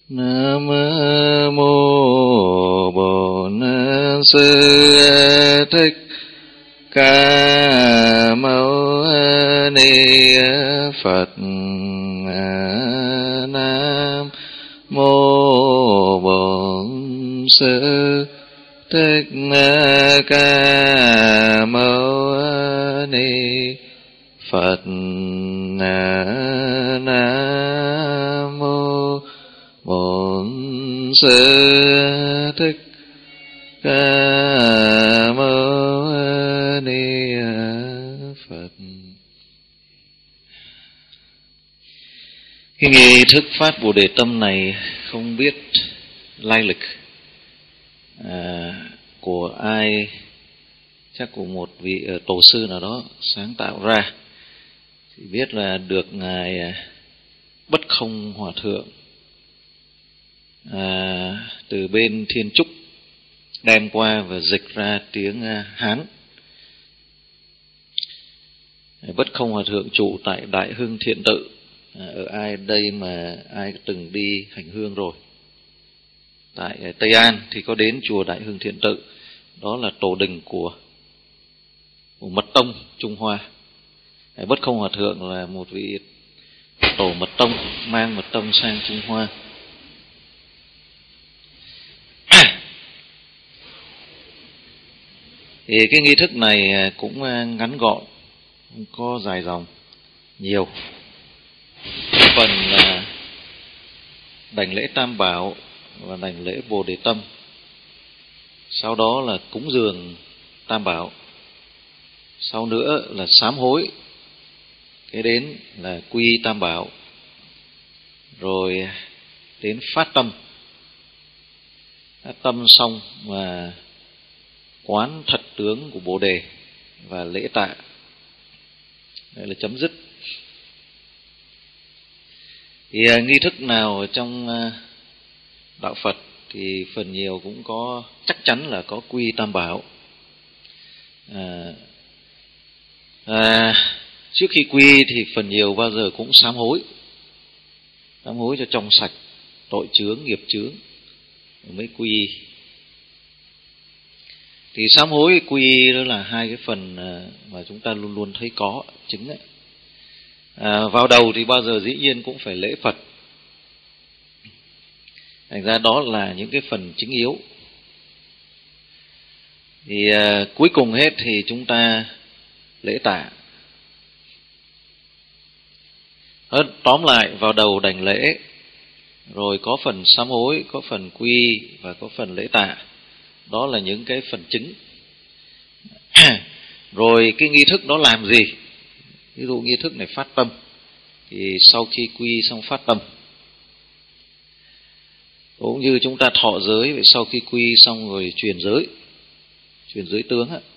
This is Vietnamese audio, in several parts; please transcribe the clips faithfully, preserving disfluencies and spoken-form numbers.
Nam mô Bổn Sư Thích Ca Mâu Ni Phật. Nam mô Bổn Sư Thích Ca Mâu Ni Phật. Nam mô Bổn Sư Thích Ca Mâu Ni Phật. Cái nghi thức phát Bồ Đề Tâm này không biết lai lịch à, của ai, chắc của một vị uh, tổ sư nào đó sáng tạo ra. Chỉ biết là được ngài uh, Bất Không Hòa Thượng à, từ bên Thiên Trúc đem qua và dịch ra tiếng uh, Hán. Bất Không Hòa Thượng trụ tại Đại Hưng Thiện Tự. À, ở ai đây mà ai từng đi hành hương rồi? Tại uh, Tây An thì có đến chùa Đại Hưng Thiện Tự. Đó là tổ đình của, của Mật Tông Trung Hoa. À, Bất Không Hòa Thượng là một vị tổ Mật Tông mang Mật Tông sang Trung Hoa. Thì cái nghi thức này cũng ngắn gọn, không có dài dòng nhiều. Phần là đảnh lễ Tam Bảo và đảnh lễ Bồ Đề Tâm. Sau đó là cúng dường Tam Bảo. Sau nữa là sám hối. Kế đến là quy Tam Bảo. Rồi đến phát tâm. Phát tâm xong và quán thật tướng của Bồ Đề và lễ tạ. Đây là chấm dứt. Thì uh, nghi thức nào trong uh, đạo Phật thì phần nhiều cũng có, chắc chắn là có quy Tam Bảo. À, à, trước khi quy thì phần nhiều bao giờ cũng sám hối. Sám hối cho trong sạch tội chướng, nghiệp chướng mới quy. Thì sám hối quy đó là hai cái phần mà chúng ta luôn luôn thấy có chứng ấy. À, vào đầu thì bao giờ dĩ nhiên cũng phải lễ Phật. Thành ra đó là những cái phần chính yếu. Thì à, cuối cùng hết thì chúng ta lễ tạ. Hết, tóm lại vào đầu đảnh lễ, rồi có phần sám hối, có phần quy và có phần lễ tạ. Đó là những cái phần chính. Rồi cái nghi thức đó làm gì? Ví dụ nghi thức này phát tâm, thì sau khi quy xong phát tâm. Cũng như chúng ta thọ giới, vậy sau khi quy xong rồi truyền giới, truyền giới tướng á.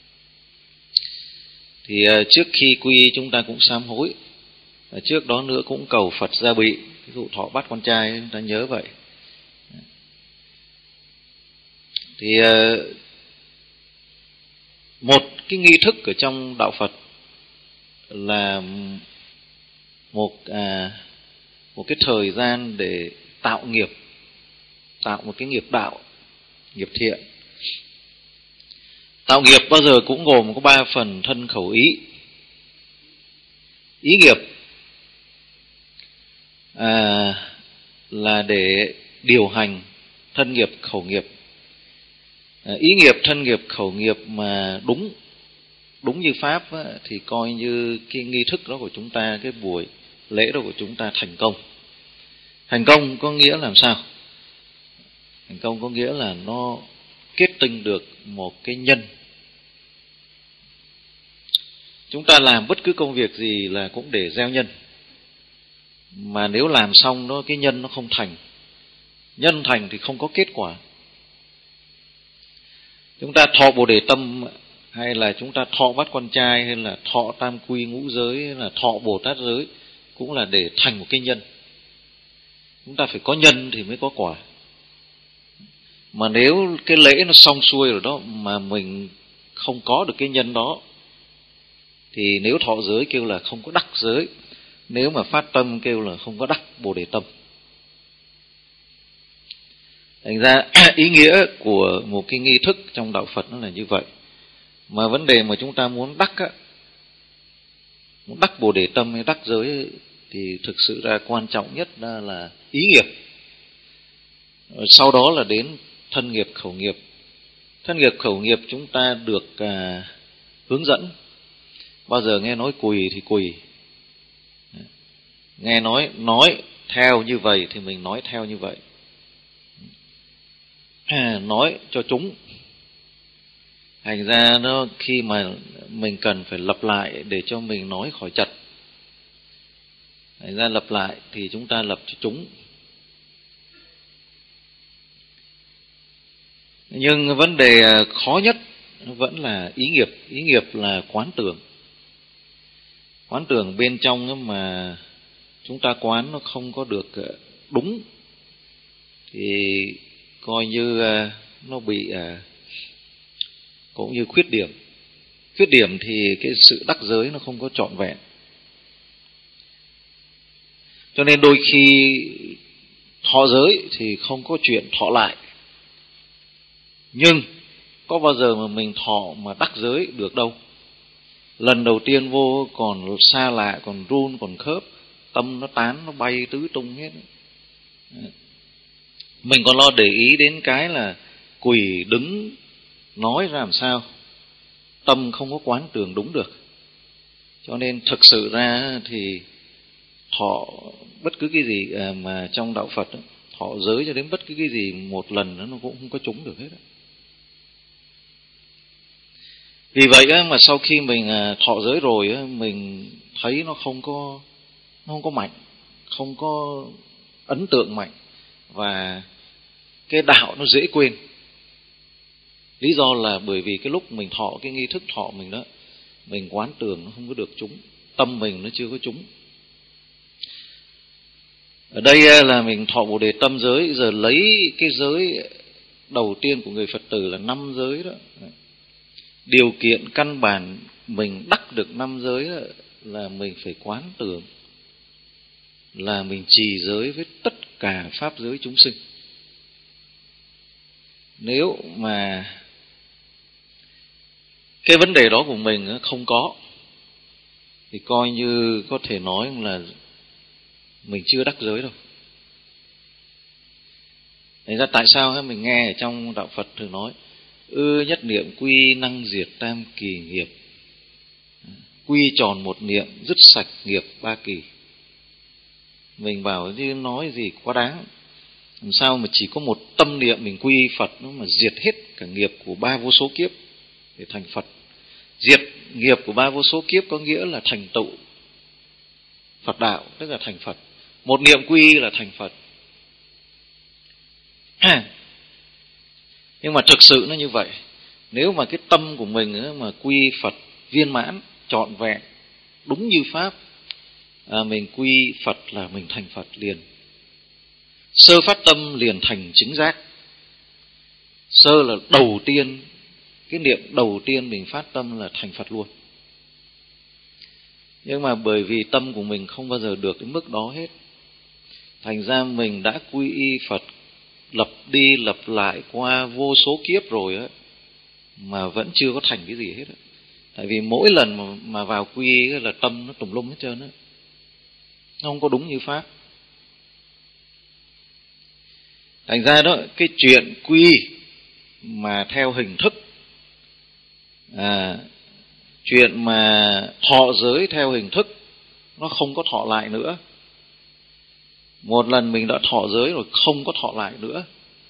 Thì uh, trước khi quy chúng ta cũng sám hối. uh, Trước đó nữa cũng cầu Phật gia bị. Ví dụ thọ bắt con trai chúng ta nhớ vậy. Thì uh, một cái nghi thức ở trong đạo Phật là một à, một cái thời gian để tạo nghiệp, tạo một cái nghiệp đạo, nghiệp thiện. Tạo nghiệp bao giờ cũng gồm có ba phần: thân khẩu ý. Ý nghiệp à, là để điều hành thân nghiệp, khẩu nghiệp. À, ý nghiệp, thân nghiệp, khẩu nghiệp mà đúng đúng như pháp á, thì coi như cái nghi thức đó của chúng ta, cái buổi lễ đó của chúng ta thành công. Thành công có nghĩa làm sao? Thành công có nghĩa là nó kết tinh được một cái nhân. Chúng ta làm bất cứ công việc gì là cũng để gieo nhân. Mà nếu làm xong nó cái nhân nó không thành, nhân thành thì không có kết quả. Chúng ta thọ Bồ Đề Tâm, hay là chúng ta thọ bắt con trai, hay là thọ tam quy ngũ giới, hay là thọ Bồ Tát giới, cũng là để thành một cái nhân. Chúng ta phải có nhân thì mới có quả. Mà nếu cái lễ nó xong xuôi rồi đó mà mình không có được cái nhân đó, thì nếu thọ giới kêu là không có đắc giới, nếu mà phát tâm kêu là không có đắc Bồ Đề Tâm. Thành ra ý nghĩa của một cái nghi thức trong đạo Phật nó là như vậy. Mà vấn đề mà chúng ta muốn đắc á, muốn đắc Bồ Đề Tâm hay đắc giới ấy, thì thực sự ra quan trọng nhất là, là ý nghiệp. Sau đó là đến thân nghiệp khẩu nghiệp. Thân nghiệp khẩu nghiệp chúng ta được à, hướng dẫn. Bao giờ nghe nói quỳ thì quỳ, nghe nói nói theo như vậy thì mình nói theo như vậy, à, nói cho chúng. Thành ra nó khi mà mình cần phải lặp lại để cho mình nói khỏi chật, thành ra lặp lại thì chúng ta lập cho chúng. Nhưng vấn đề khó nhất vẫn là ý nghiệp. Ý nghiệp là quán tưởng. Quán tưởng bên trong mà chúng ta quán nó không có được đúng thì coi như nó bị cũng như khuyết điểm. Khuyết điểm thì cái sự đắc giới nó không có trọn vẹn. Cho nên đôi khi thọ giới thì không có chuyện thọ lại. Nhưng có bao giờ mà mình thọ mà đắc giới được đâu. Lần đầu tiên vô còn xa lạ, còn run, còn khớp, tâm nó tán, nó bay tứ tung hết. Mình còn lo để ý đến cái là quỳ đứng nói ra làm sao, tâm không có quán tưởng đúng được. Cho nên thực sự ra thì thọ bất cứ cái gì mà trong đạo Phật, thọ giới cho đến bất cứ cái gì một lần nó cũng không có trúng được hết. Vì vậy mà sau khi mình thọ giới rồi, mình thấy nó không có nó không có mạnh, không có ấn tượng mạnh, và cái đạo nó dễ quên. Lý do là bởi vì cái lúc mình thọ cái nghi thức thọ mình đó, mình quán tưởng nó không có được trúng, tâm mình nó chưa có trúng. Ở đây là mình thọ Bồ Đề Tâm giới, giờ lấy cái giới đầu tiên của người Phật tử là năm giới đó. Điều kiện căn bản mình đắc được năm giới đó là mình phải quán tưởng là mình trì giới với tất cả pháp giới chúng sinh. Nếu mà cái vấn đề đó của mình không có thì coi như có thể nói là mình chưa đắc giới đâu. Thành ra tại sao mình nghe ở trong đạo Phật thường nói ư nhất niệm quy năng diệt tam kỳ nghiệp, quy tròn một niệm dứt sạch nghiệp ba kỳ. Mình bảo chứ nói gì quá đáng. Làm sao mà chỉ có một tâm niệm mình quy Phật nó mà diệt hết cả nghiệp của ba vô số kiếp để thành Phật. Diệt nghiệp của ba vô số kiếp có nghĩa là thành tựu Phật đạo, tức là thành Phật. Một niệm quy là thành Phật. Nhưng mà thực sự nó như vậy. Nếu mà cái tâm của mình mà quy Phật viên mãn, trọn vẹn, đúng như Pháp, à, mình quy Phật là mình thành Phật liền. Sơ phát tâm liền thành chính giác. Sơ là đầu tiên, cái niệm đầu tiên mình phát tâm là thành Phật luôn. Nhưng mà bởi vì tâm của mình không bao giờ được đến mức đó hết, thành ra mình đã quy y Phật lập đi lập lại qua vô số kiếp rồi á, mà vẫn chưa có thành cái gì hết á. Tại vì mỗi lần mà, mà vào quy y là tâm nó tùm lum hết trơn á, nó không có đúng như Pháp. Thành ra đó, cái chuyện quy mà theo hình thức, à, chuyện mà thọ giới theo hình thức, nó không có thọ lại nữa. Một lần mình đã thọ giới rồi, không có thọ lại nữa.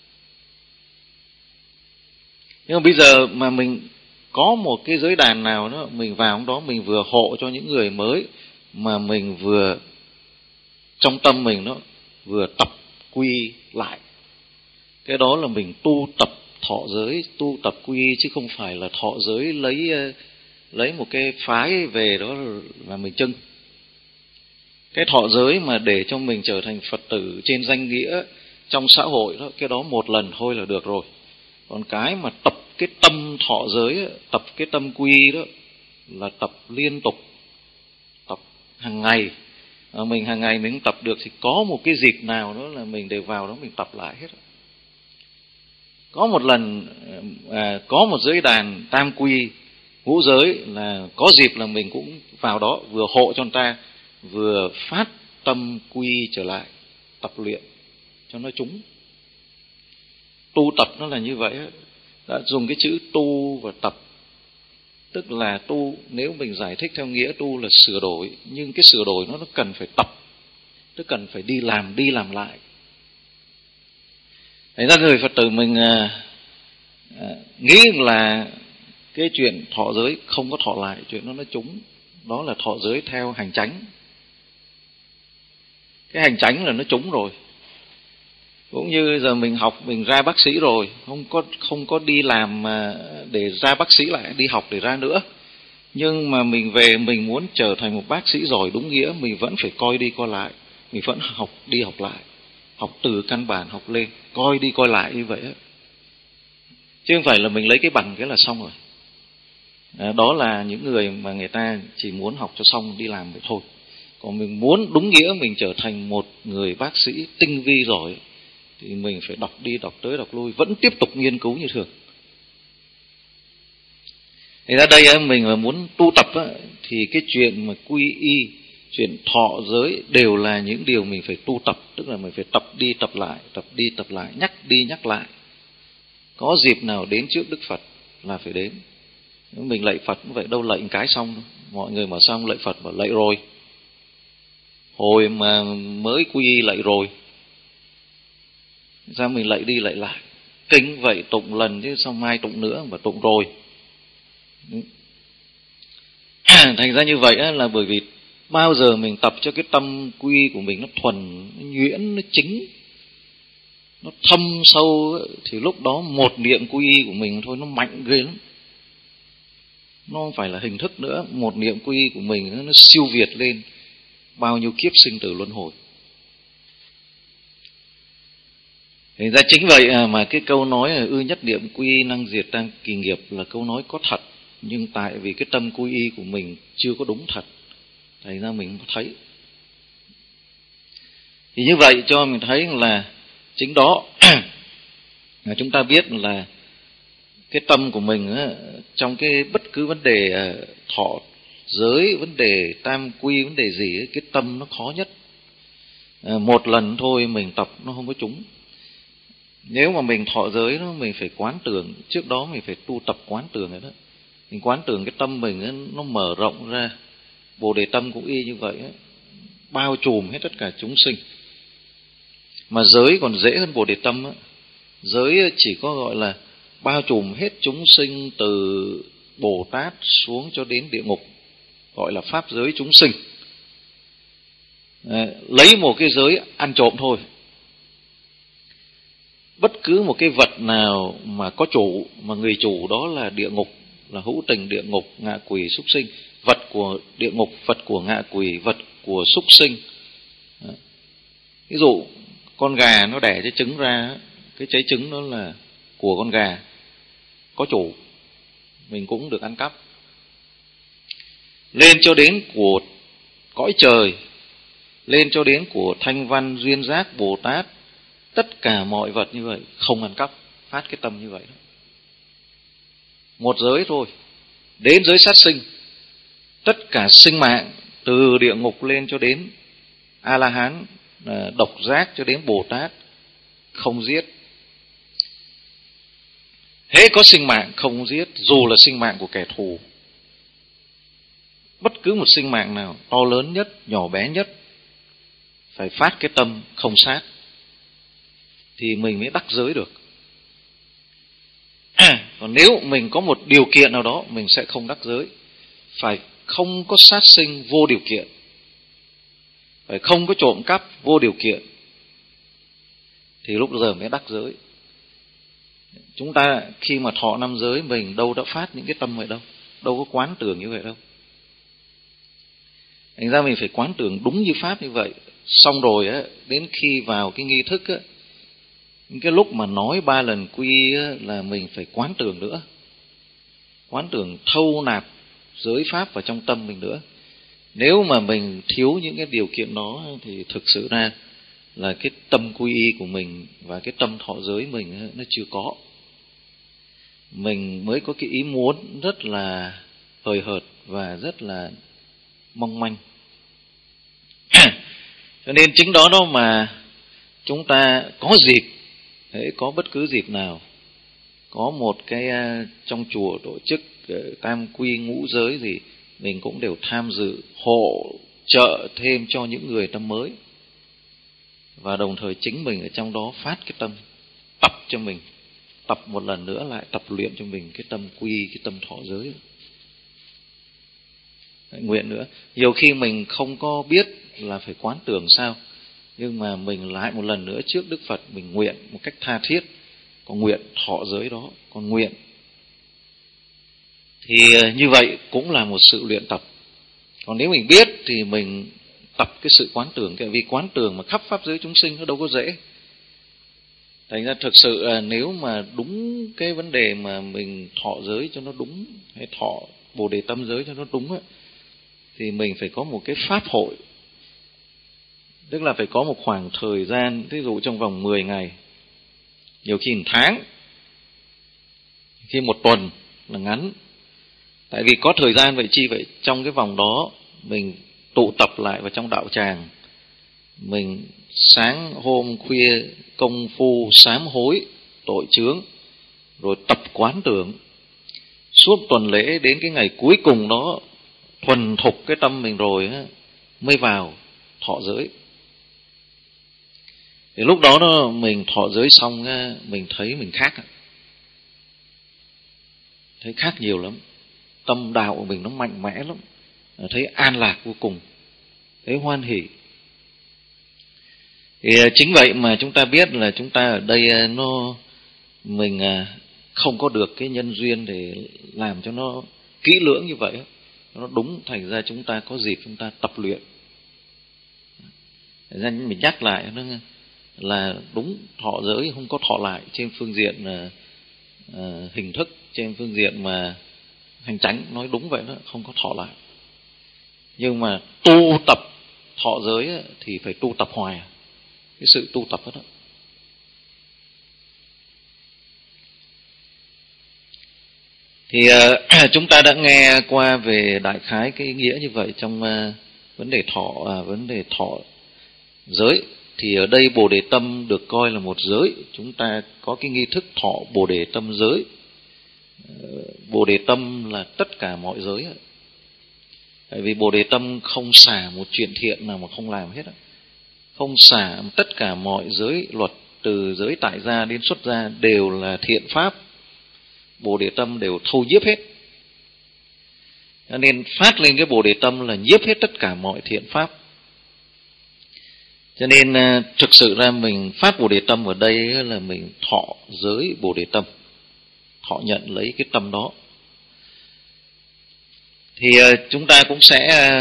Nhưng mà bây giờ mà mình có một cái giới đàn nào đó, mình vào trong đó mình vừa hộ cho những người mới, mà mình vừa trong tâm mình nó vừa tập quy lại. Cái đó là mình tu tập thọ giới, tu tập quy, chứ không phải là thọ giới lấy lấy một cái phái về đó là mình trưng. Cái thọ giới mà để cho mình trở thành Phật tử trên danh nghĩa trong xã hội đó, cái đó một lần thôi là được rồi. Còn cái mà tập cái tâm thọ giới, tập cái tâm quy đó là tập liên tục, tập hàng ngày. À, mình hàng ngày mình tập được thì có một cái dịp nào đó là mình đều vào đó mình tập lại hết. Có một lần à, có một giới đàn tam quy ngũ giới, là có dịp là mình cũng vào đó vừa hộ cho người ta, vừa phát tâm quy trở lại tập luyện cho nó trúng. Tu tập nó là như vậy, đã dùng cái chữ tu và tập. Tức là tu, nếu mình giải thích theo nghĩa tu là sửa đổi, nhưng cái sửa đổi nó nó cần phải tập, tức cần phải đi làm đi làm lại. Thành ra người Phật tử mình à, à, nghĩ là cái chuyện thọ giới không có thọ lại, chuyện đó nó trúng. Đó là thọ giới theo hành chánh. Cái hành chánh là nó trúng rồi. Cũng như giờ mình học, mình ra bác sĩ rồi, không có không có đi làm để ra bác sĩ lại, đi học để ra nữa. Nhưng mà mình về mình muốn trở thành một bác sĩ giỏi đúng nghĩa, mình vẫn phải coi đi coi lại, mình vẫn học đi học lại, học từ căn bản học lên, coi đi coi lại như vậy. Chứ không phải là mình lấy cái bằng cái là xong rồi. À, đó là những người mà người ta chỉ muốn học cho xong đi làm vậy thôi. Còn mình muốn đúng nghĩa mình trở thành một người bác sĩ tinh vi giỏi thì mình phải đọc đi đọc tới đọc lui, vẫn tiếp tục nghiên cứu như thường. Thì ra đây mình mà muốn tu tập thì cái chuyện mà quy y, chuyện thọ giới đều là những điều mình phải tu tập. Tức là mình phải tập đi tập lại, tập đi tập lại, nhắc đi nhắc lại. Có dịp nào đến trước Đức Phật là phải đến. Mình lạy Phật cũng vậy, đâu lạy một cái xong. Mọi người mà xong lạy Phật bảo lạy rồi, hồi mà mới quy y lạy rồi, sao mình lạy đi lạy lại. Kinh vậy tụng lần chứ sao mai tụng nữa, mà tụng rồi. Thành ra như vậy là bởi vì bao giờ mình tập cho cái tâm quy của mình nó thuần, nó nhuyễn, nó chính, nó thâm sâu, thì lúc đó một niệm quy y của mình thôi nó mạnh ghê lắm. Nó không phải là hình thức nữa, một niệm quy y của mình nó siêu việt lên bao nhiêu kiếp sinh tử luân hồi. Thành ra chính vậy mà cái câu nói là ư nhất niệm quy y năng diệt tăng kỳ nghiệp là câu nói có thật. Nhưng tại vì cái tâm quy y của mình chưa có đúng thật, thành ra mình không thấy. Thì như vậy cho mình thấy là chính đó là chúng ta biết là cái tâm của mình trong cái bất cứ vấn đề thọ giới, vấn đề tam quy, vấn đề gì, cái tâm nó khó nhất. Một lần thôi mình tập nó không có trúng. Nếu mà mình thọ giới đó, mình phải quán tưởng, trước đó mình phải tu tập quán tưởng rồi đó. Mình quán tưởng cái tâm mình nó mở rộng ra. Bồ Đề tâm cũng y như vậy, bao trùm hết tất cả chúng sinh. Mà giới còn dễ hơn Bồ Đề tâm. Giới chỉ có gọi là bao trùm hết chúng sinh từ Bồ Tát xuống cho đến địa ngục, gọi là pháp giới chúng sinh. À, lấy một cái giới ăn trộm thôi, bất cứ một cái vật nào mà có chủ, mà người chủ đó là địa ngục, là hữu tình địa ngục, ngạ quỷ, súc sinh, vật của địa ngục, vật của ngạ quỷ, vật của súc sinh. Đó. Ví dụ con gà nó đẻ cái trứng ra, cái trái trứng đó là của con gà, có chủ, mình cũng được ăn cắp. Lên cho đến của cõi trời, lên cho đến của Thanh Văn, Duyên Giác, Bồ Tát, tất cả mọi vật như vậy không ăn cắp, phát cái tâm như vậy đó. Một giới thôi. Đến giới sát sinh, tất cả sinh mạng từ địa ngục lên cho đến A-la-hán, độc giác cho đến Bồ Tát không giết. Hễ có sinh mạng không giết, dù là sinh mạng của kẻ thù. Bất cứ một sinh mạng nào, to lớn nhất, nhỏ bé nhất, phải phát cái tâm không sát thì mình mới đắc giới được. Còn nếu mình có một điều kiện nào đó, mình sẽ không đắc giới. Phải không có sát sinh vô điều kiện, phải không có trộm cắp vô điều kiện, thì lúc giờ mới đắc giới. Chúng ta khi mà thọ năm giới, mình đâu đã phát những cái tâm vậy đâu, đâu có quán tưởng như vậy đâu. Thành ra mình phải quán tưởng đúng như pháp như vậy. Xong rồi á, đến khi vào cái nghi thức á, cái lúc mà nói ba lần quy á, là mình phải quán tưởng nữa, quán tưởng thâu nạp giới pháp vào trong tâm mình nữa. Nếu mà mình thiếu những cái điều kiện đó thì thực sự ra là cái tâm quy y của mình và cái tâm thọ giới mình nó chưa có. mình mới có cái ý muốn rất là hời hợt và rất là mong manh. Cho nên chính đó đó mà chúng ta có dịp, hễ có bất cứ dịp nào, có một cái trong chùa tổ chức tam quy ngũ giới gì, mình cũng đều tham dự hỗ trợ thêm cho những người tâm mới. Và đồng thời chính mình ở trong đó phát cái tâm, tập cho mình, tập một lần nữa lại, tập luyện cho mình cái tâm quy, cái tâm thọ giới. Nguyện nữa, nhiều khi mình không có biết là phải quán tưởng sao, nhưng mà mình lại một lần nữa trước Đức Phật mình nguyện một cách tha thiết, còn nguyện thọ giới đó, còn nguyện. Thì như vậy cũng là một sự luyện tập. Còn nếu mình biết thì mình tập cái sự quán tưởng, vì quán tưởng mà khắp pháp giới chúng sinh nó đâu có dễ. Thành ra thực sự nếu mà đúng cái vấn đề mà mình thọ giới cho nó đúng, hay thọ Bồ Đề tâm giới cho nó đúng ấy, thì mình phải có một cái pháp hội. Tức là phải có một khoảng thời gian, ví dụ trong vòng mười ngày, nhiều khi một tháng, khi một tuần là ngắn. Tại vì có thời gian vậy chi vậy, trong cái vòng đó mình tụ tập lại vào trong đạo tràng, mình sáng hôm khuya công phu sám hối tội chướng, rồi tập quán tưởng suốt tuần lễ, đến cái ngày cuối cùng đó thuần thục cái tâm mình rồi á, mới vào thọ giới. Thì lúc đó, đó mình thọ giới xong á, mình thấy mình khác, thấy khác nhiều lắm. Tâm đạo của mình nó mạnh mẽ lắm, thấy an lạc vô cùng, thấy hoan hỷ. Thì chính vậy mà chúng ta biết là chúng ta ở đây nó mình không có được cái nhân duyên để làm cho nó kỹ lưỡng như vậy, nó đúng. Thành ra chúng ta có dịp chúng ta tập luyện. Thành ra mình nhắc lại nó là đúng, thọ giới không có thọ lại trên phương diện uh, hình thức, trên phương diện mà hành chánh, nói đúng vậy đó, không có thọ lại. Nhưng mà tu tập thọ giới thì phải tu tập hoài, cái sự tu tập đó. Thì uh, chúng ta đã nghe qua về đại khái cái ý nghĩa như vậy trong uh, vấn đề thọ, uh, vấn đề thọ giới. Thì ở đây Bồ Đề tâm được coi là một giới. Chúng ta có cái nghi thức thọ Bồ Đề tâm giới. Bồ Đề tâm là tất cả mọi giới. Tại vì Bồ Đề tâm không xả một chuyện thiện nào mà không làm hết. Không xả tất cả mọi giới luật, từ giới tại gia đến xuất gia đều là thiện pháp. Bồ Đề tâm đều thâu nhiếp hết. Cho nên phát lên cái Bồ Đề tâm là nhiếp hết tất cả mọi thiện pháp. Cho nên thực sự ra mình phát Bồ Đề tâm ở đây là mình thọ giới Bồ Đề tâm, thọ nhận lấy cái tâm đó. Thì chúng ta cũng sẽ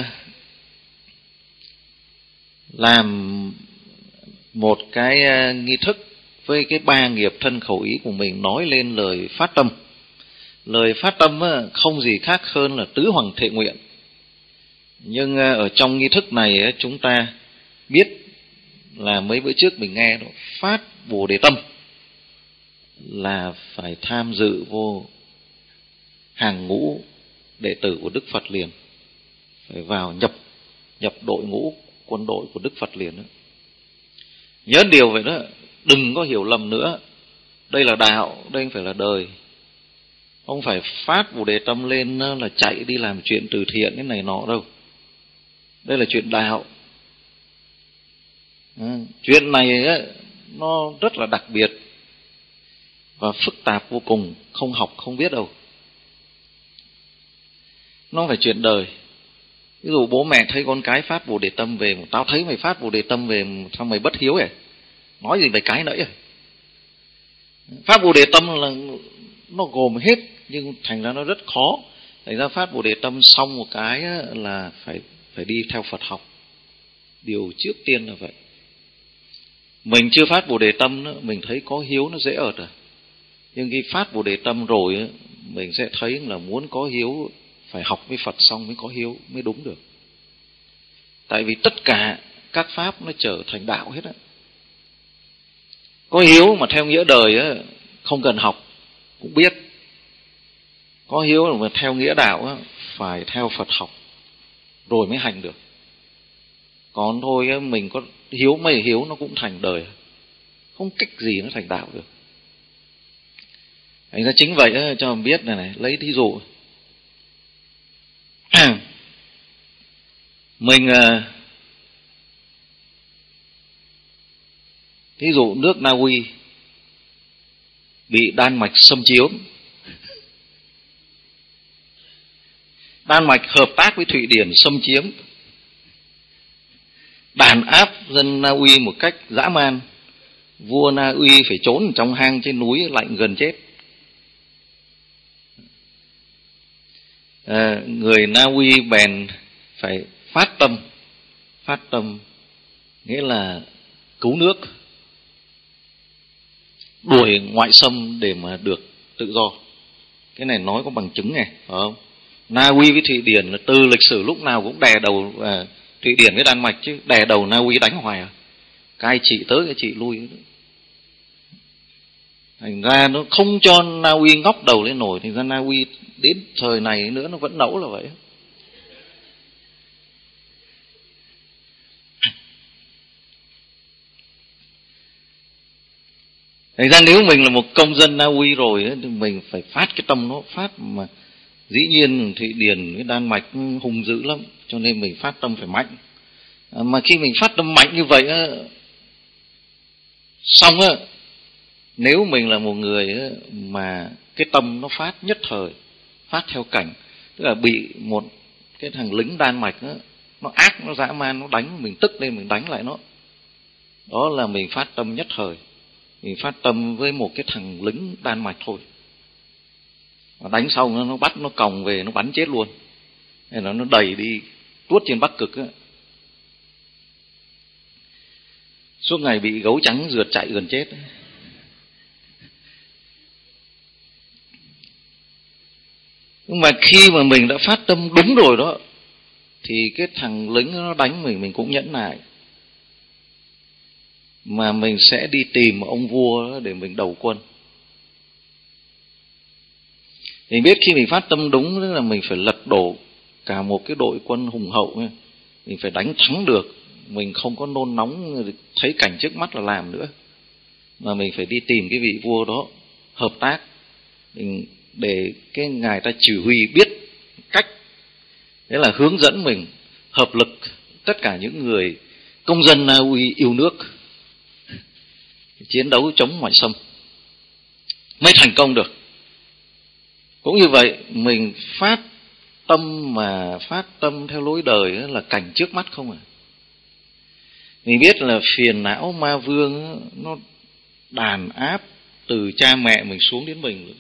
làm một cái nghi thức với cái ba nghiệp thân khẩu ý của mình, nói lên lời phát tâm. Lời phát tâm không gì khác hơn là tứ hoằng thệ nguyện. Nhưng ở trong nghi thức này chúng ta biết là mấy bữa trước mình nghe đó, phát Bồ Đề tâm là phải tham dự vô hàng ngũ đệ tử của Đức Phật liền, phải vào nhập nhập đội ngũ quân đội của Đức Phật liền đó. Nhớ điều vậy đó, đừng có hiểu lầm nữa. Đây là đạo, đây không phải là đời. Không phải phát Bồ Đề tâm lên là chạy đi làm chuyện từ thiện cái này nọ đâu. Đây là chuyện đạo. À, chuyện này á, nó rất là đặc biệt và phức tạp vô cùng, không học không biết đâu. Nó phải chuyện đời. Ví dụ bố mẹ thấy con cái phát Bồ Đề tâm về, tao thấy mày phát Bồ Đề tâm về, sao mày bất hiếu vậy? Nói gì về cái nãy à? Phát Bồ Đề tâm là nó gồm hết, nhưng thành ra nó rất khó. Thành ra phát Bồ Đề tâm xong một cái là phải phải đi theo Phật học. Điều trước tiên là vậy. Mình chưa phát Bồ Đề tâm nữa, mình thấy có hiếu nó dễ ợt à. Nhưng khi phát Bồ Đề tâm rồi, mình sẽ thấy là muốn có hiếu phải học với Phật xong mới có hiếu, mới đúng được. Tại vì tất cả các pháp nó trở thành đạo hết á. Có hiếu mà theo nghĩa đời á, không cần học cũng biết. Có hiếu mà theo nghĩa đạo á, phải theo Phật học rồi mới hành được. Còn thôi á, mình có hiếu mấy hiếu nó cũng thành đời, không cách gì nó thành đạo được. Thành ra chính vậy á, cho mình biết này này, lấy thí dụ mình thí dụ nước Na Uy bị Đan Mạch xâm chiếm, Đan Mạch hợp tác với Thụy Điển xâm chiếm, đàn áp dân Na Uy một cách dã man, vua Na Uy phải trốn trong hang trên núi lạnh gần chết. À, người Na Uy bèn phải phát tâm, phát tâm nghĩa là cứu nước, đuổi ngoại xâm để mà được tự do. Cái này nói có bằng chứng này, phải không? Na Uy với Thụy Điển là từ lịch sử lúc nào cũng đè đầu à, Thụy Điển với Đan Mạch chứ, đè đầu Na Uy đánh hoài à. Cái chị tới cái chị lui. Thành ra nó không cho Na Uy ngóc đầu lên nổi, thì ra Na Uy đến thời này nữa nó vẫn nẫu là vậy. Thành ra nếu mình là một công dân Na Uy rồi ấy, thì mình phải phát cái tâm nó phát mà. Dĩ nhiên Thụy Điển với Đan Mạch hung dữ lắm, cho nên mình phát tâm phải mạnh. À, mà khi mình phát tâm mạnh như vậy á, xong á, nếu mình là một người á, mà cái tâm nó phát nhất thời, phát theo cảnh, tức là bị một cái thằng lính Đan Mạch á, nó ác, nó dã man, nó đánh mình, tức lên mình đánh lại nó, đó là mình phát tâm nhất thời. Mình phát tâm với một cái thằng lính Đan Mạch thôi, mà đánh xong nó, nó bắt nó còng về, nó bắn chết luôn, hay là nó đẩy đi tuốt trên Bắc Cực á, suốt ngày bị gấu trắng rượt chạy gần chết. Nhưng mà khi mà mình đã phát tâm đúng rồi đó, thì cái thằng lính nó đánh mình, mình cũng nhẫn nại, mà mình sẽ đi tìm ông vua để mình đầu quân. Mình biết khi mình phát tâm đúng tức là mình phải lật đổ cả một cái đội quân hùng hậu, mình phải đánh thắng được. Mình không có nôn nóng thấy cảnh trước mắt là làm nữa, mà mình phải đi tìm cái vị vua đó hợp tác, để cái ngài ta chỉ huy biết cách, thế là hướng dẫn mình hợp lực tất cả những người công dân Na Uy yêu nước chiến đấu chống ngoại xâm mới thành công được. Cũng như vậy, mình phát tâm mà phát tâm theo lối đời là cảnh trước mắt không à. Mình biết là phiền não ma vương nó đàn áp từ cha mẹ mình xuống đến mình.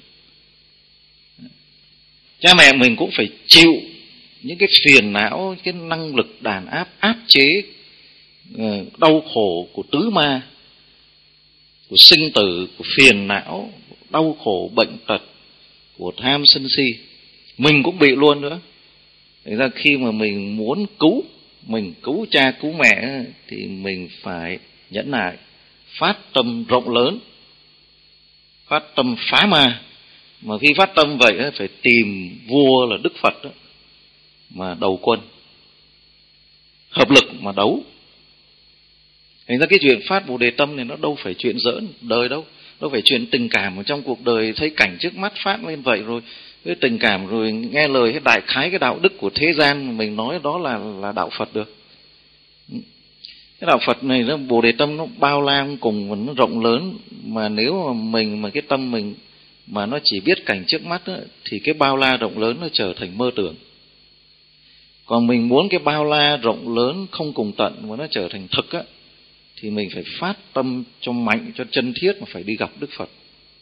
Cha mẹ mình cũng phải chịu những cái phiền não, cái năng lực đàn áp, áp chế đau khổ của tứ ma, của sinh tử, của phiền não, đau khổ bệnh tật, của tham sân si. Mình cũng bị luôn nữa. Thành ra khi mà mình muốn cứu, mình cứu cha cứu mẹ thì mình phải nhẫn nại, phát tâm rộng lớn, phát tâm phá ma. Mà khi phát tâm vậy phải tìm vua là Đức Phật đó, mà đầu quân, hợp lực mà đấu. Thành ra cái chuyện phát Bồ Đề tâm này nó đâu phải chuyện giỡn đời đâu, đâu phải chuyện tình cảm ở trong cuộc đời thấy cảnh trước mắt phát lên vậy rồi cái tình cảm rồi nghe lời cái đại khái cái đạo đức của thế gian mình nói đó là là đạo Phật được. Cái đạo Phật này nó Bồ Đề tâm nó bao la cùng và nó rộng lớn, mà nếu mà mình mà cái tâm mình mà nó chỉ biết cảnh trước mắt đó, thì cái bao la rộng lớn nó trở thành mơ tưởng. Còn mình muốn cái bao la rộng lớn không cùng tận mà nó trở thành thực á, thì mình phải phát tâm cho mạnh, cho chân thiết mà phải đi gặp Đức Phật.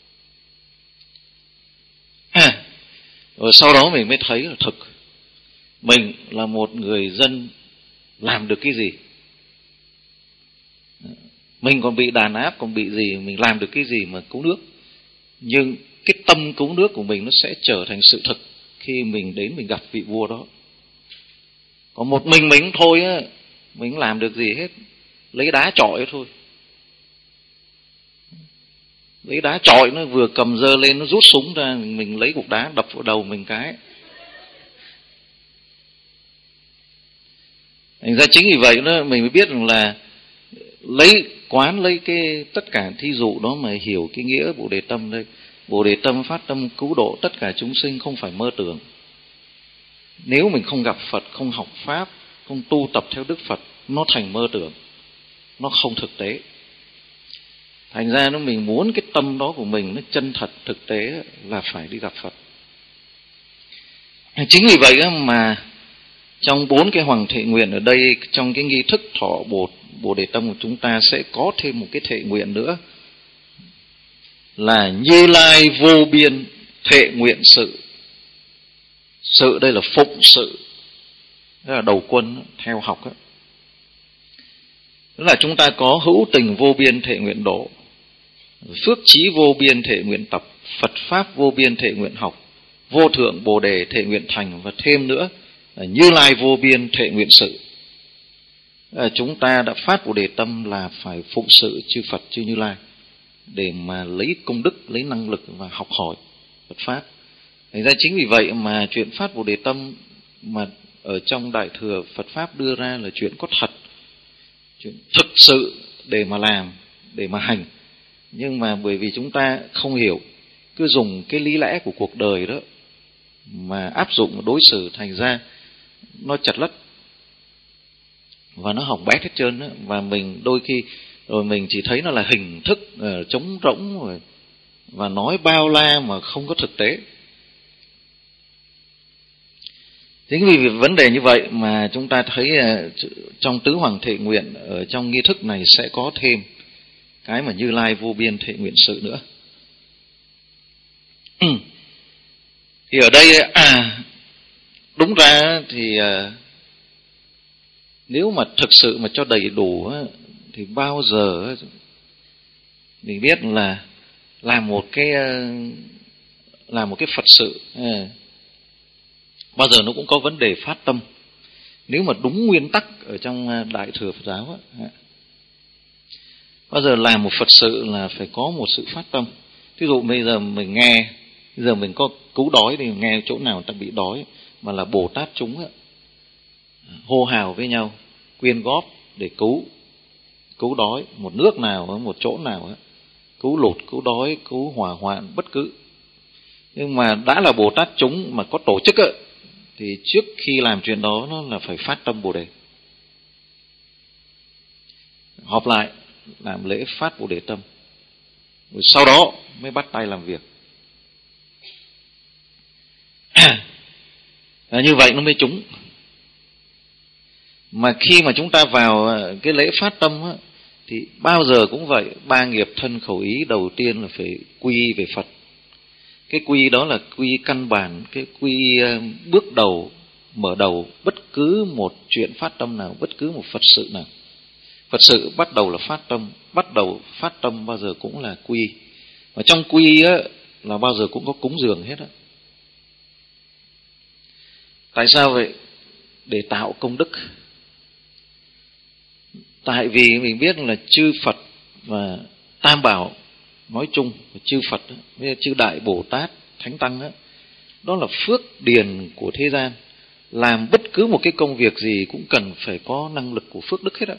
À, rồi sau đó mình mới thấy là thực mình là một người dân làm được cái gì. Mình còn bị đàn áp, còn bị gì, mình làm được cái gì mà cứu nước. Nhưng cái tâm cứu nước của mình nó sẽ trở thành sự thực khi mình đến mình gặp vị vua đó. Còn một mình mình thôi á, mình làm được gì hết, lấy đá chọi thôi. lấy đá chọi, nó vừa cầm giơ lên nó rút súng ra, mình lấy cục đá đập vào đầu mình cái. Thành ra chính vì vậy đó mình mới biết rằng là lấy quán lấy cái tất cả thí dụ đó mà hiểu cái nghĩa Bồ Đề Tâm đây. Bồ Đề Tâm phát tâm cứu độ tất cả chúng sinh, không phải mơ tưởng. Nếu mình không gặp Phật, không học Pháp, không tu tập theo Đức Phật, nó thành mơ tưởng, nó không thực tế. Thành ra nó mình muốn cái tâm đó của mình nó chân thật thực tế là phải đi gặp Phật. Chính vì vậy mà trong bốn cái hoàng thệ nguyện ở đây, trong cái nghi thức thọ bồ, bồ đề tâm của chúng ta sẽ có thêm một cái thệ nguyện nữa, là Như Lai vô biên thệ nguyện sự. Sự đây là phụng sự, đó là đầu quân theo học đó. Tức là chúng ta có hữu tình vô biên thệ nguyện độ, phước trí vô biên thệ nguyện tập, Phật Pháp vô biên thệ nguyện học, vô thượng Bồ Đề thệ nguyện thành, và thêm nữa là Như Lai vô biên thệ nguyện sự. À, chúng ta đã phát Bồ Đề Tâm là phải phụng sự chư Phật chư Như Lai để mà lấy công đức, lấy năng lực và học hỏi Phật Pháp. Thành ra chính vì vậy mà chuyện phát Bồ Đề Tâm mà ở trong Đại Thừa Phật Pháp đưa ra là chuyện có thật, chuyện thực sự để mà làm, để mà hành. Nhưng mà bởi vì chúng ta không hiểu, cứ dùng cái lý lẽ của cuộc đời đó mà áp dụng đối xử, thành ra nó chật lất và nó hỏng bét hết trơn đó. Và mình đôi khi rồi mình chỉ thấy nó là hình thức uh, trống rỗng rồi, và nói bao la mà không có thực tế. Chính vì vấn đề như vậy mà chúng ta thấy uh, trong tứ hoàng thệ nguyện, ở trong nghi thức này sẽ có thêm cái mà Như Lai vô biên thệ nguyện sự nữa. Thì ở đây à, đúng ra thì à, nếu mà thực sự mà cho đầy đủ á, thì bao giờ mình biết là làm một cái làm một cái Phật sự à, bao giờ nó cũng có vấn đề phát tâm. Nếu mà đúng nguyên tắc ở trong Đại Thừa Phật giáo á, bao giờ làm một Phật sự là phải có một sự phát tâm. Ví dụ bây giờ mình nghe, bây giờ mình có cứu đói thì nghe chỗ nào người ta bị đói mà là Bồ Tát chúng á, hô hào với nhau, quyên góp để cứu cứu đói, một nước nào, một chỗ nào á, cứu lụt, cứu đói, cứu hỏa hoạn, bất cứ. Nhưng mà đã là Bồ Tát chúng mà có tổ chức á, thì trước khi làm chuyện đó nó là phải phát tâm Bồ Đề. Họp lại làm lễ phát Bồ Đề Tâm, rồi sau đó mới bắt tay làm việc. À, như vậy nó mới trúng. Mà khi mà chúng ta vào cái lễ phát tâm á, thì bao giờ cũng vậy, ba nghiệp thân khẩu ý đầu tiên là phải quy về Phật. Cái quy đó là quy căn bản, cái quy bước đầu, mở đầu bất cứ một chuyện phát tâm nào, bất cứ một Phật sự nào. Phật sự bắt đầu là phát tâm, bắt đầu phát tâm bao giờ cũng là quy. Và trong quy á, là bao giờ cũng có cúng dường hết á. Tại sao vậy? Để tạo công đức. Tại vì mình biết là chư Phật và Tam Bảo nói chung, chư Phật, chư Đại Bồ Tát, Thánh Tăng đó, đó là phước điền của thế gian. Làm bất cứ một cái công việc gì cũng cần phải có năng lực của phước đức hết á.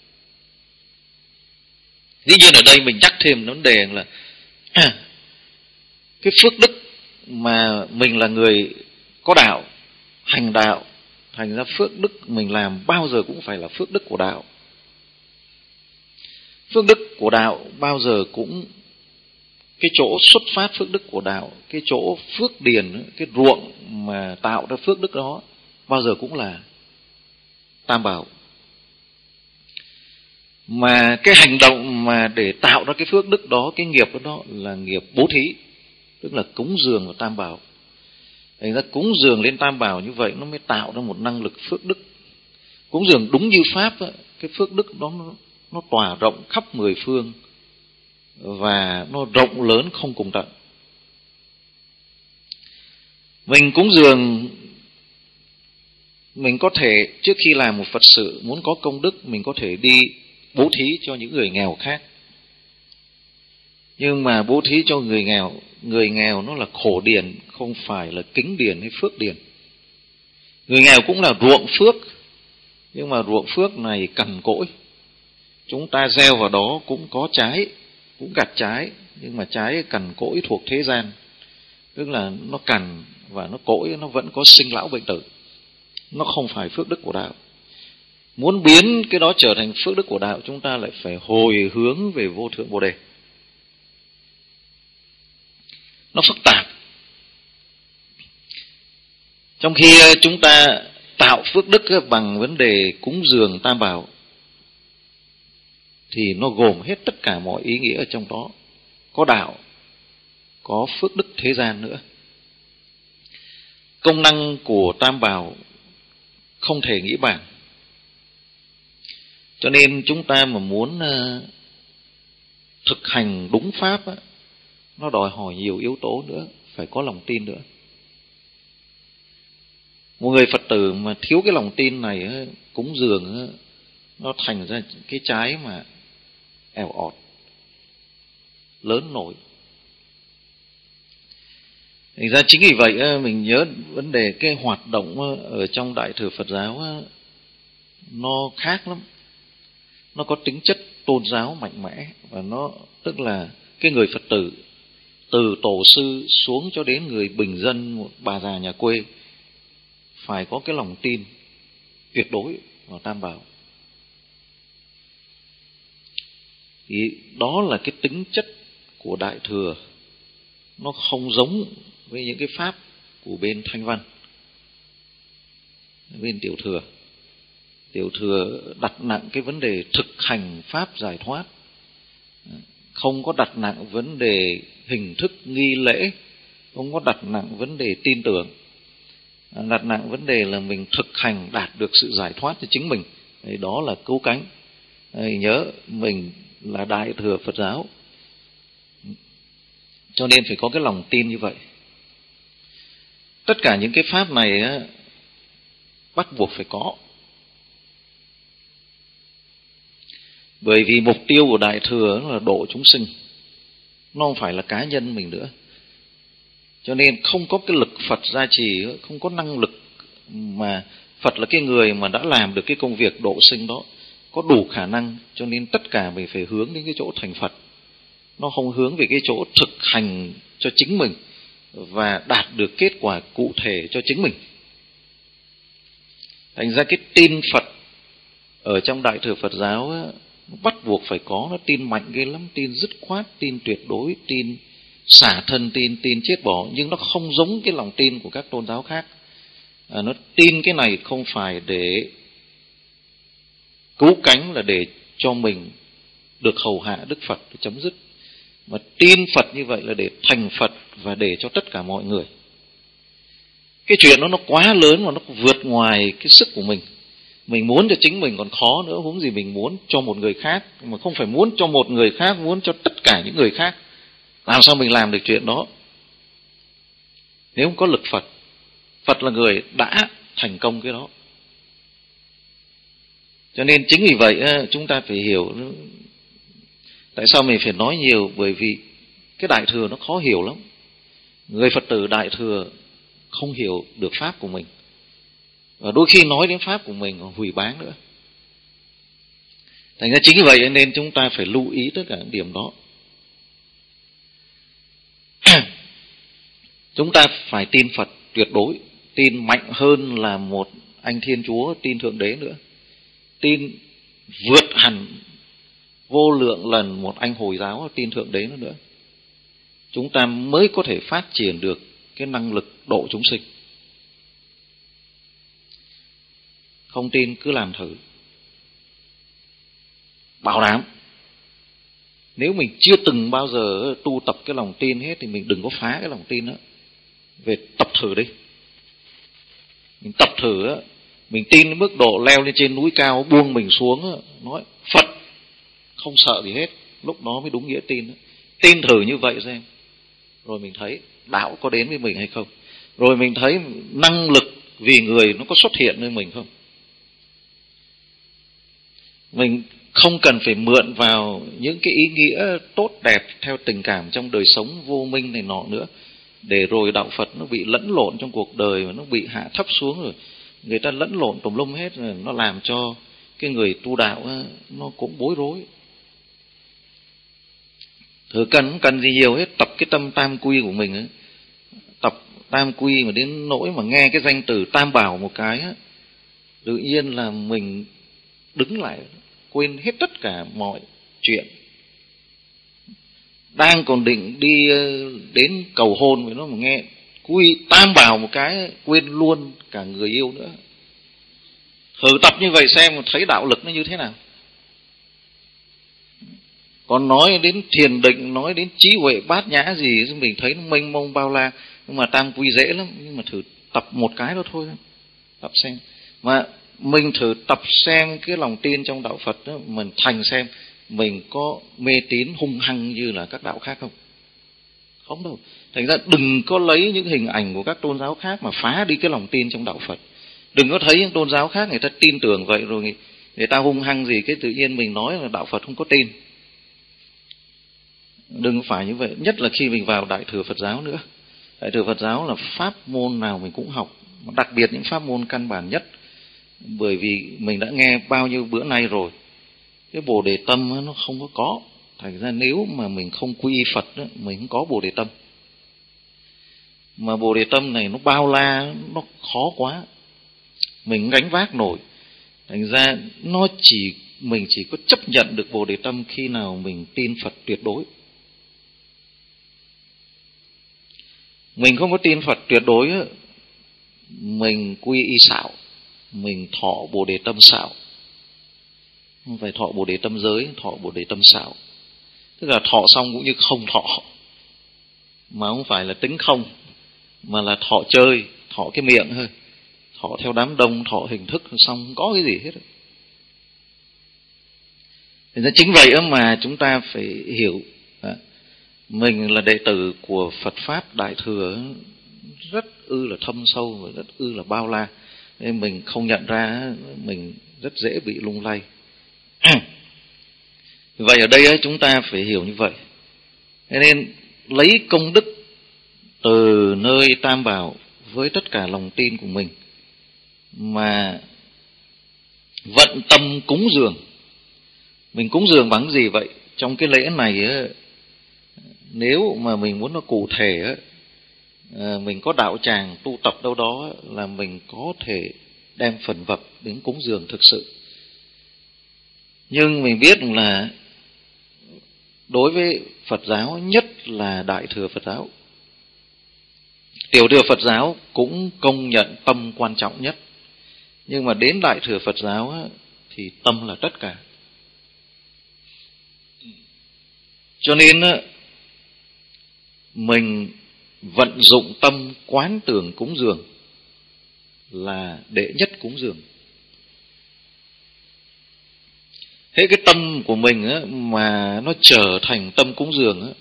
Dĩ nhiên ở đây mình nhắc thêm vấn đề là cái phước đức mà mình là người có đạo, hành đạo, thành ra phước đức mình làm bao giờ cũng phải là phước đức của đạo. Phước đức của đạo bao giờ cũng, cái chỗ xuất phát phước đức của đạo, cái chỗ phước điền, cái ruộng mà tạo ra phước đức đó bao giờ cũng là Tam Bảo. Mà cái hành động mà để tạo ra cái phước đức đó, cái nghiệp đó, đó là nghiệp bố thí, tức là cúng dường vào Tam Bảo. Thành ra cúng dường lên Tam Bảo như vậy nó mới tạo ra một năng lực phước đức. Cúng dường đúng như Pháp đó, cái phước đức đó nó, nó tỏa rộng khắp mười phương và nó rộng lớn không cùng tận. Mình cúng dường, mình có thể trước khi làm một Phật sự muốn có công đức, mình có thể đi bố thí cho những người nghèo khác. Nhưng mà bố thí cho người nghèo, người nghèo nó là khổ điền, không phải là kính điền hay phước điền. Người nghèo cũng là ruộng phước, nhưng mà ruộng phước này cằn cỗi. Chúng ta gieo vào đó cũng có trái, cũng gặt trái, nhưng mà trái cằn cỗi thuộc thế gian. Tức là nó cằn và nó cỗi, nó vẫn có sinh lão bệnh tử. Nó không phải phước đức của đạo. Muốn biến cái đó trở thành phước đức của đạo, chúng ta lại phải hồi hướng về vô thượng Bồ Đề. Nó phức tạp. Trong khi chúng ta tạo phước đức bằng vấn đề cúng dường tam bảo, thì nó gồm hết tất cả mọi ý nghĩa ở trong đó. Có đạo, có phước đức thế gian nữa. Công năng của tam bảo không thể nghĩ bàn. Cho nên chúng ta mà muốn thực hành đúng pháp, nó đòi hỏi nhiều yếu tố nữa, phải có lòng tin nữa. Một người Phật tử mà thiếu cái lòng tin này, cúng dường nó thành ra cái trái mà ẻo ọt, lớn nổi. Thành ra chính vì vậy mình nhớ vấn đề cái hoạt động ở trong Đại thừa Phật giáo nó khác lắm. Nó có tính chất tôn giáo mạnh mẽ, và nó tức là cái người Phật tử từ tổ sư xuống cho đến người bình dân, một bà già nhà quê, phải có cái lòng tin tuyệt đối vào tam bảo. Thì đó là cái tính chất của Đại thừa. Nó không giống với những cái pháp của bên Thanh Văn, bên Tiểu thừa. Tiểu thừa đặt nặng cái vấn đề thực hành pháp giải thoát, không có đặt nặng vấn đề hình thức nghi lễ, không có đặt nặng vấn đề tin tưởng, đặt nặng vấn đề là mình thực hành đạt được sự giải thoát cho chính mình. Đó là cứu cánh. Nhớ mình là Đại thừa Phật giáo, cho nên phải có cái lòng tin như vậy. Tất cả những cái pháp này á, bắt buộc phải có. Bởi vì mục tiêu của Đại thừa là độ chúng sinh, nó không phải là cá nhân mình nữa. Cho nên không có cái lực Phật gia trì, không có năng lực mà Phật là cái người mà đã làm được cái công việc độ sinh đó, có đủ khả năng. Cho nên tất cả mình phải hướng đến cái chỗ thành Phật. Nó không hướng về cái chỗ thực hành cho chính mình và đạt được kết quả cụ thể cho chính mình. Thành ra cái tin Phật ở trong Đại thừa Phật giáo á, bắt buộc phải có. Nó tin mạnh ghê lắm, tin dứt khoát, tin tuyệt đối, tin xả thân, tin tin chết bỏ. Nhưng nó không giống cái lòng tin của các tôn giáo khác. à, Nó tin cái này không phải để cứu cánh, là để cho mình được hầu hạ Đức Phật, để chấm dứt. Mà tin Phật như vậy là để thành Phật và để cho tất cả mọi người. Cái chuyện đó nó quá lớn và nó vượt ngoài cái sức của mình. Mình muốn cho chính mình còn khó nữa, huống gì mình muốn cho một người khác. Mà không phải muốn cho một người khác, muốn cho tất cả những người khác. Làm sao mình làm được chuyện đó nếu không có lực Phật? Phật là người đã thành công cái đó. Cho nên chính vì vậy chúng ta phải hiểu tại sao mình phải nói nhiều. Bởi vì cái Đại thừa nó khó hiểu lắm. Người Phật tử Đại thừa không hiểu được pháp của mình, và đôi khi nói đến pháp của mình còn hủy báng nữa. Thành ra chính vì vậy nên chúng ta phải lưu ý tất cả những điểm đó. Chúng ta phải tin Phật tuyệt đối, tin mạnh hơn là một anh Thiên Chúa, tin Thượng Đế nữa, tin vượt hẳn vô lượng lần một anh Hồi giáo, tin Thượng Đế nữa nữa. Chúng ta mới có thể phát triển được cái năng lực độ chúng sinh. Không tin cứ làm thử. Bảo đảm. Nếu mình chưa từng bao giờ tu tập cái lòng tin hết thì mình đừng có phá cái lòng tin đó. Về tập thử đi. Mình tập thử á, mình tin đến mức độ leo lên trên núi cao buông mình xuống á, nói Phật, không sợ gì hết. Lúc đó mới đúng nghĩa tin đó. Tin thử như vậy xem. Rồi mình thấy đạo có đến với mình hay không. Rồi mình thấy năng lực vì người nó có xuất hiện với mình không. Mình không cần phải mượn vào những cái ý nghĩa tốt đẹp theo tình cảm trong đời sống vô minh này nọ nữa, để rồi đạo Phật nó bị lẫn lộn trong cuộc đời, và nó bị hạ thấp xuống rồi. Người ta lẫn lộn tùm lum hết rồi, nó làm cho cái người tu đạo nó cũng bối rối. Thử cần cần gì nhiều hết, tập cái tâm tam quy của mình ấy. Tập tam quy mà đến nỗi mà nghe cái danh từ tam bảo một cái ấy, tự nhiên là mình đứng lại, quên hết tất cả mọi chuyện. Đang còn định đi đến cầu hôn với nó mà nghe quy tam bảo một cái, quên luôn cả người yêu nữa. Thử tập như vậy xem thấy đạo lực nó như thế nào. Còn nói đến thiền định, nói đến trí huệ bát nhã gì mình thấy nó mênh mông bao la, nhưng mà tam quy dễ lắm. Nhưng mà thử tập một cái đó thôi, tập xem. Mà mình thử tập xem cái lòng tin trong đạo Phật đó, mình thành xem mình có mê tín hung hăng như là các đạo khác không? Không đâu. Thành ra đừng có lấy những hình ảnh của các tôn giáo khác mà phá đi cái lòng tin trong đạo Phật. Đừng có thấy những tôn giáo khác người ta tin tưởng vậy rồi người, người ta hung hăng gì, cái tự nhiên mình nói là đạo Phật không có tin. Đừng phải như vậy. Nhất là khi mình vào Đại Thừa Phật giáo nữa. Đại Thừa Phật giáo là pháp môn nào mình cũng học, đặc biệt những pháp môn căn bản nhất. Bởi vì mình đã nghe bao nhiêu bữa nay rồi, cái Bồ Đề Tâm nó không có có. Thành ra nếu mà mình không quy y Phật đó, mình không có Bồ Đề Tâm. Mà Bồ Đề Tâm này nó bao la, nó khó quá, mình gánh vác nổi. Thành ra nó chỉ mình chỉ có chấp nhận được Bồ Đề Tâm khi nào mình tin Phật tuyệt đối. Mình không có tin Phật tuyệt đối, mình quy y xạo, mình thọ Bồ Đề Tâm xạo. Không phải thọ Bồ Đề Tâm giới, thọ Bồ Đề Tâm xạo. Tức là thọ xong cũng như không thọ, mà không phải là tính không, mà là thọ chơi, thọ cái miệng thôi, thọ theo đám đông, thọ hình thức, xong không có cái gì hết. Thế nên chính vậy mà chúng ta phải hiểu mình là đệ tử của Phật Pháp Đại Thừa rất ư là thâm sâu và rất ư là bao la. Nên mình không nhận ra, mình rất dễ bị lung lay. Vậy ở đây chúng ta phải hiểu như vậy. Thế nên lấy công đức từ nơi Tam Bảo với tất cả lòng tin của mình mà vận tâm cúng dường. Mình cúng dường bằng gì vậy? Trong cái lễ này ấy, nếu mà mình muốn nó cụ thể ấy, mình có đạo tràng tu tập đâu đó là mình có thể đem phần vật đến cúng dường thực sự. Nhưng mình biết là đối với Phật giáo, nhất là Đại Thừa Phật giáo, Tiểu Thừa Phật giáo cũng công nhận tâm quan trọng nhất. Nhưng mà đến Đại Thừa Phật giáo ấy, thì tâm là tất cả. Cho nên mình vận dụng tâm quán tưởng cúng dường là đệ nhất cúng dường. Thế cái tâm của mình á, mà nó trở thành tâm cúng dường á,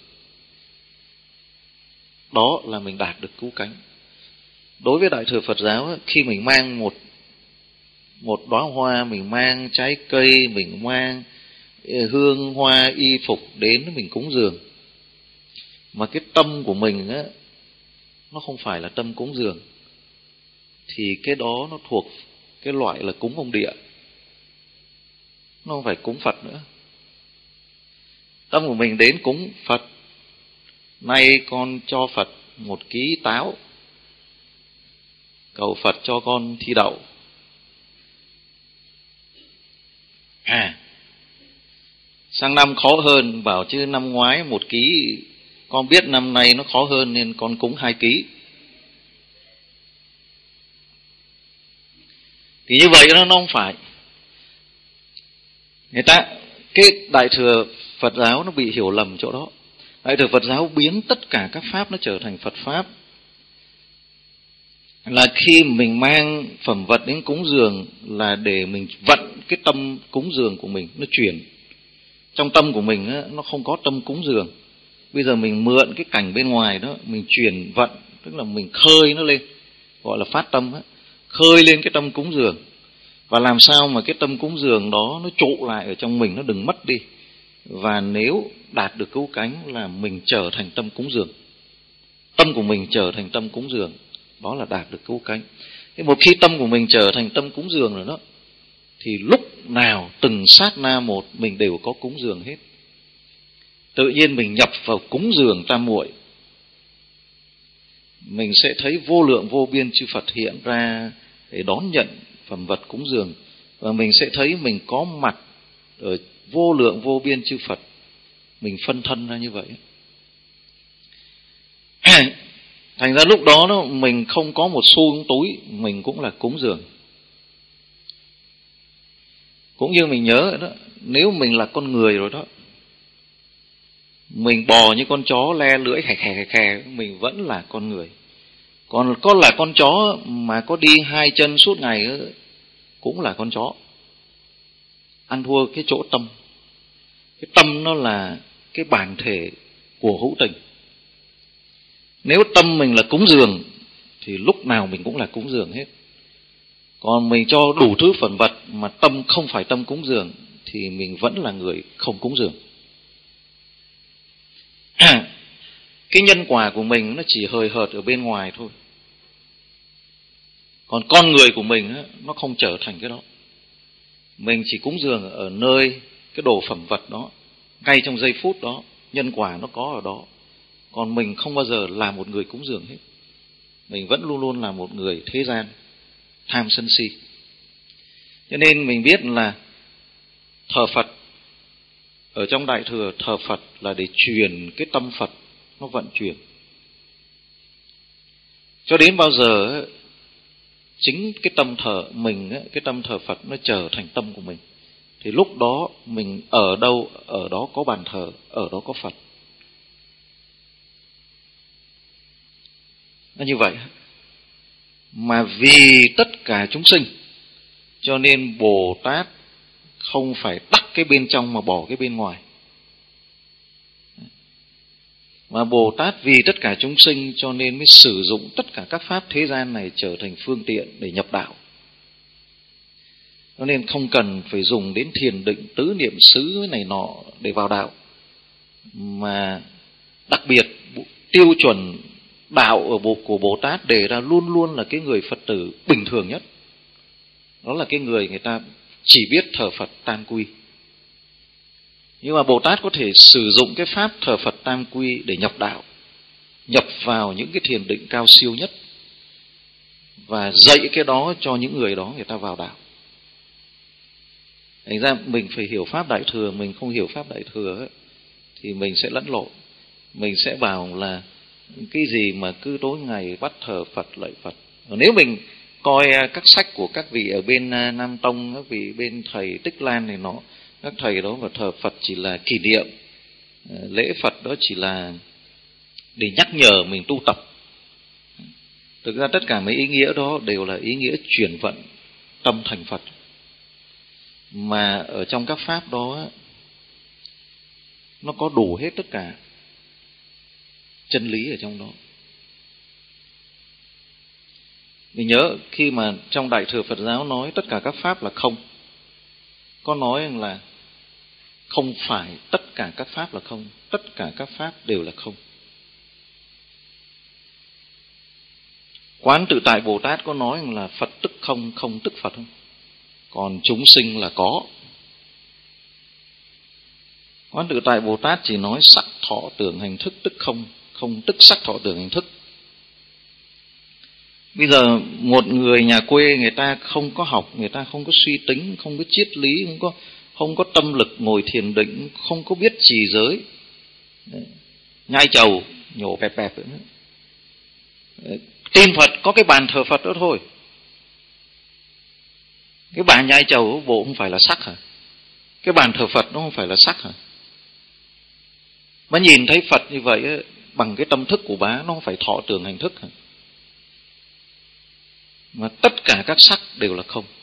đó là mình đạt được cứu cánh. Đối với Đại Thừa Phật giáo á, khi mình mang một một đóa hoa, mình mang trái cây, mình mang hương hoa y phục đến mình cúng dường, mà cái tâm của mình á, nó không phải là tâm cúng dường, thì cái đó nó thuộc cái loại là cúng ông địa, nó không phải cúng Phật nữa. Tâm của mình đến cúng Phật, nay con cho Phật một ký táo, cầu Phật cho con thi đậu. À, sang năm khó hơn, bảo chứ năm ngoái một ký, con biết năm nay nó khó hơn nên con cúng hai ký. Thì như vậy nó không phải. Người ta, cái Đại Thừa Phật giáo nó bị hiểu lầm chỗ đó. Đại Thừa Phật giáo biến tất cả các pháp nó trở thành Phật Pháp. Là khi mình mang phẩm vật đến cúng dường là để mình vận cái tâm cúng dường của mình, nó chuyển. Trong tâm của mình á, nó không có tâm cúng dường. Bây giờ mình mượn cái cảnh bên ngoài đó, mình chuyển vận, tức là mình khơi nó lên, gọi là phát tâm á, khơi lên cái tâm cúng dường. Và làm sao mà cái tâm cúng dường đó nó trụ lại ở trong mình, nó đừng mất đi. Và nếu đạt được cứu cánh là mình trở thành tâm cúng dường. Tâm của mình trở thành tâm cúng dường, đó là đạt được cứu cánh. Thế một khi tâm của mình trở thành tâm cúng dường rồi đó, thì lúc nào từng sát na một mình đều có cúng dường hết. Tự nhiên mình nhập vào cúng dường tam muội, mình sẽ thấy vô lượng vô biên chư Phật hiện ra để đón nhận phẩm vật cúng dường. Và mình sẽ thấy mình có mặt ở vô lượng vô biên chư Phật, mình phân thân ra như vậy. Thành ra lúc đó, đó mình không có một xu trong túi, mình cũng là cúng dường. Cũng như mình nhớ đó, nếu mình là con người rồi đó, mình bò như con chó le lưỡi khè khè khè khè, mình vẫn là con người. Còn có là con chó mà có đi hai chân suốt ngày cũng là con chó. Ăn thua cái chỗ tâm. Cái tâm nó là cái bản thể của hữu tình. Nếu tâm mình là cúng dường thì lúc nào mình cũng là cúng dường hết. Còn mình cho đủ thứ phần vật mà tâm không phải tâm cúng dường thì mình vẫn là người không cúng dường. Cái nhân quả của mình nó chỉ hời hợt ở bên ngoài thôi. Còn con người của mình nó không trở thành cái đó. Mình chỉ cúng dường ở nơi cái đồ phẩm vật đó, ngay trong giây phút đó, nhân quả nó có ở đó. Còn mình không bao giờ là một người cúng dường hết. Mình vẫn luôn luôn là một người thế gian, tham sân si. Cho nên mình biết là thờ Phật, ở trong Đại Thừa thờ Phật là để truyền cái tâm Phật nó vận chuyển. Cho đến bao giờ chính cái tâm thờ mình, cái tâm thờ Phật nó trở thành tâm của mình, thì lúc đó mình ở đâu, ở đó có bàn thờ, ở đó có Phật. Nó như vậy. Mà vì tất cả chúng sinh, cho nên Bồ Tát không phải đắc cái bên trong mà bỏ cái bên ngoài. Mà Bồ Tát vì tất cả chúng sinh cho nên mới sử dụng tất cả các pháp thế gian này trở thành phương tiện để nhập đạo. Cho nên không cần phải dùng đến thiền định, tứ niệm xứ này nọ để vào đạo. Mà đặc biệt tiêu chuẩn đạo ở bộ của Bồ Tát đề ra luôn luôn là cái người Phật tử bình thường nhất. Đó là cái người người ta chỉ biết thờ Phật tam quy. Nhưng mà Bồ Tát có thể sử dụng cái pháp thờ Phật tam quy để nhập đạo, nhập vào những cái thiền định cao siêu nhất và dạy cái đó cho những người đó người ta vào đạo. Thành ra mình phải hiểu pháp Đại Thừa, mình không hiểu pháp Đại Thừa ấy, thì mình sẽ lẫn lộn. Mình sẽ bảo là cái gì mà cứ tối ngày bắt thờ Phật lạy Phật. Nếu mình coi các sách của các vị ở bên Nam Tông, các vị bên thầy Tích Lan này nó, các thầy đó và thờ Phật chỉ là kỷ niệm, lễ Phật đó chỉ là để nhắc nhở mình tu tập. Thực ra tất cả mấy ý nghĩa đó đều là ý nghĩa chuyển vận tâm thành Phật. Mà ở trong các pháp đó nó có đủ hết tất cả chân lý ở trong đó. Mình nhớ khi mà trong Đại Thừa Phật giáo nói tất cả các pháp là không, có nói là không phải tất cả các pháp là không, tất cả các pháp đều là không. Quán Tự Tại Bồ Tát có nói là Phật tức không, không tức Phật không? Còn chúng sinh là có. Quán Tự Tại Bồ Tát chỉ nói sắc thọ tưởng hành thức tức không, không tức sắc thọ tưởng hành thức. Bây giờ một người nhà quê người ta không có học, người ta không có suy tính, không có triết lý, không có không có tâm lực ngồi thiền định, không có biết trì giới, nhai trầu nhổ bẹp bẹp nữa. Tin Phật có cái bàn thờ Phật đó thôi. Cái bàn nhai trầu bộ không phải là sắc hả? Cái bàn thờ Phật nó không phải là sắc hả? Mà nhìn thấy Phật như vậy bằng cái tâm thức của bá, nó không phải thọ tưởng hành thức hả? Mà tất cả các sắc đều là không.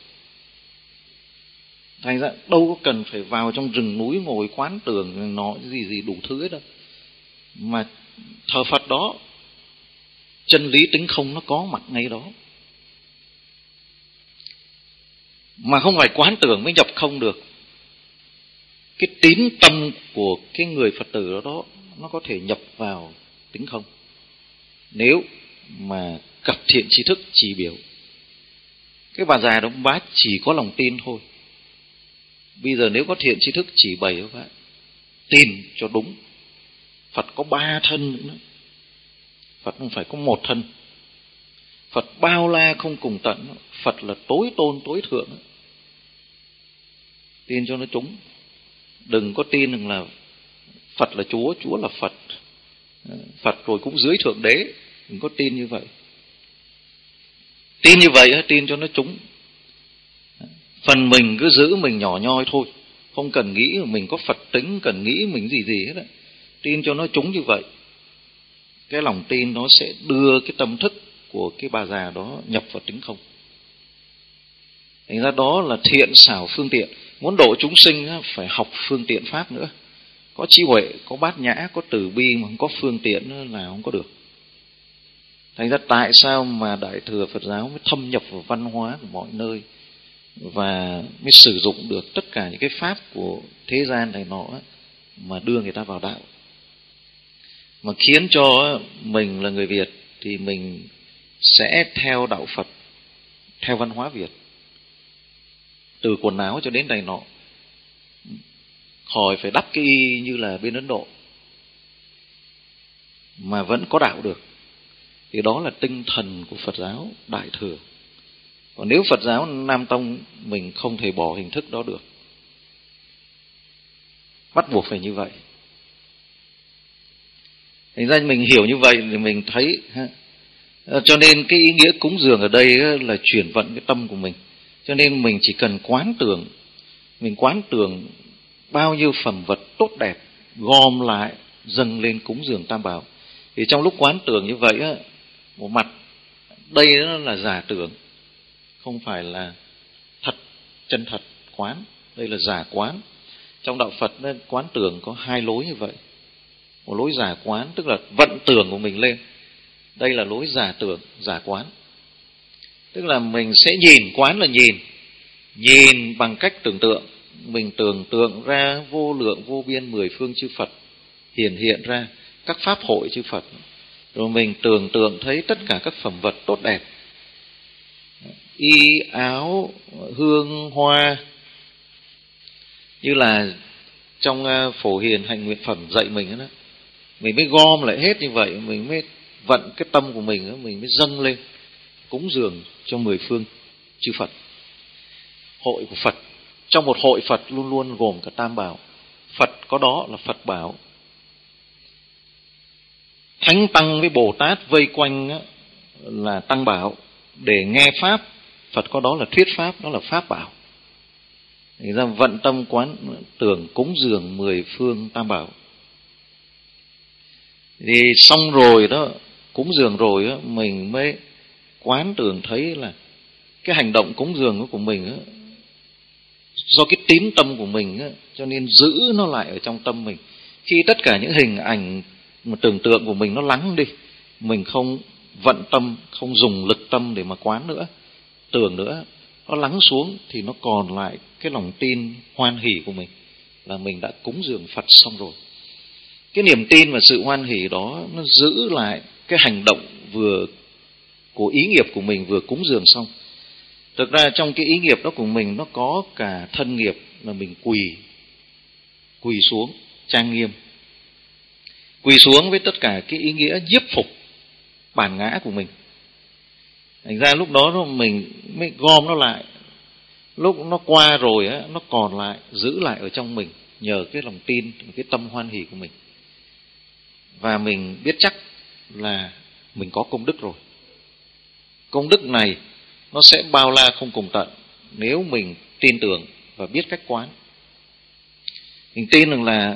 Thành ra đâu có cần phải vào trong rừng núi ngồi quán tưởng nó gì gì đủ thứ hết đâu. Mà thờ Phật đó, chân lý tính không nó có mặt ngay đó. Mà không phải quán tưởng mới nhập không được. Cái tín tâm của cái người Phật tử đó, đó nó có thể nhập vào tính không, nếu mà gặp thiện tri thức chỉ biểu. Cái bà già đó bác chỉ có lòng tin thôi. Bây giờ nếu có thiện tri thức chỉ bày các bạn, tin cho đúng. Phật có ba thân nữa. Phật không phải có một thân. Phật bao la không cùng tận. Phật là tối tôn tối thượng. Tin cho nó trúng. Đừng có tin rằng là Phật là Chúa, Chúa là Phật, Phật rồi cũng dưới Thượng Đế. Đừng có tin như vậy. Tin như vậy, tin cho nó trúng. Phần mình cứ giữ mình nhỏ nhoi thôi, không cần nghĩ mình có Phật tính, cần nghĩ mình gì gì hết á. Tin cho nó trúng như vậy. Cái lòng tin nó sẽ đưa cái tâm thức của cái bà già đó nhập vào tính không. Thành ra đó là thiện xảo phương tiện. Muốn độ chúng sinh phải học phương tiện pháp nữa. Có trí huệ, có bát nhã, có từ bi mà không có phương tiện là không có được. Thành ra tại sao mà Đại Thừa Phật giáo mới thâm nhập vào văn hóa của mọi nơi và mới sử dụng được tất cả những cái pháp của thế gian này nọ mà đưa người ta vào đạo, mà khiến cho mình là người Việt thì mình sẽ theo đạo Phật, theo văn hóa Việt, từ quần áo cho đến này nọ, khỏi phải đắp cái y như là bên Ấn Độ mà vẫn có đạo được. Thì đó là tinh thần của Phật giáo Đại Thừa. Còn nếu Phật giáo Nam Tông mình không thể bỏ hình thức đó được, bắt buộc phải như vậy. Thành ra mình hiểu như vậy thì mình thấy ha. Cho nên cái ý nghĩa cúng dường ở đây là chuyển vận cái tâm của mình. Cho nên mình chỉ cần quán tưởng, mình quán tưởng bao nhiêu phẩm vật tốt đẹp gom lại dâng lên cúng dường Tam Bảo. Thì trong lúc quán tưởng như vậy á, một mặt đây nó là giả tưởng, không phải là thật, chân thật quán. Đây là giả quán. Trong đạo Phật quán tưởng có hai lối như vậy. Một lối giả quán tức là vận tưởng của mình lên. Đây là lối giả tưởng, giả quán. Tức là mình sẽ nhìn, quán là nhìn, nhìn bằng cách tưởng tượng. Mình tưởng tượng ra vô lượng vô biên mười phương chư Phật hiển hiện ra, các pháp hội chư Phật. Rồi mình tưởng tượng thấy tất cả các phẩm vật tốt đẹp, y áo, hương, hoa. Như là trong Phổ Hiền Hạnh Nguyện Phẩm dạy mình đó, mình mới gom lại hết như vậy, mình mới vận cái tâm của mình đó, mình mới dâng lên cúng dường cho mười phương chư Phật. Hội của Phật, trong một hội Phật luôn luôn gồm cả Tam Bảo. Phật có đó là Phật Bảo. Thánh Tăng với Bồ Tát vây quanh là Tăng Bảo để nghe Pháp. Phật có đó là thuyết Pháp, đó là Pháp Bảo. Thì ra vận tâm quán tưởng cúng dường mười phương Tam Bảo. Thì xong rồi đó, cúng dường rồi đó, mình mới quán tưởng thấy là cái hành động cúng dường của mình đó, do cái tín tâm của mình đó, cho nên giữ nó lại ở trong tâm mình. Khi tất cả những hình ảnh mà tưởng tượng của mình nó lắng đi, mình không vận tâm, không dùng lực tâm để mà quán nữa, tưởng nữa, nó lắng xuống thì nó còn lại cái lòng tin hoan hỷ của mình là mình đã cúng dường Phật xong rồi. Cái niềm tin và sự hoan hỷ đó nó giữ lại cái hành động vừa của ý nghiệp của mình vừa cúng dường xong. Thực ra trong cái ý nghiệp đó của mình nó có cả thân nghiệp là mình quỳ, quỳ xuống trang nghiêm, quỳ xuống với tất cả cái ý nghĩa nhiếp phục bản ngã của mình. Thành ra lúc đó mình mới gom nó lại. Lúc nó qua rồi á, nó còn lại, giữ lại ở trong mình nhờ cái lòng tin, cái tâm hoan hỷ của mình. Và mình biết chắc là mình có công đức rồi. Công đức này nó sẽ bao la không cùng tận nếu mình tin tưởng và biết cách quán. Mình tin rằng là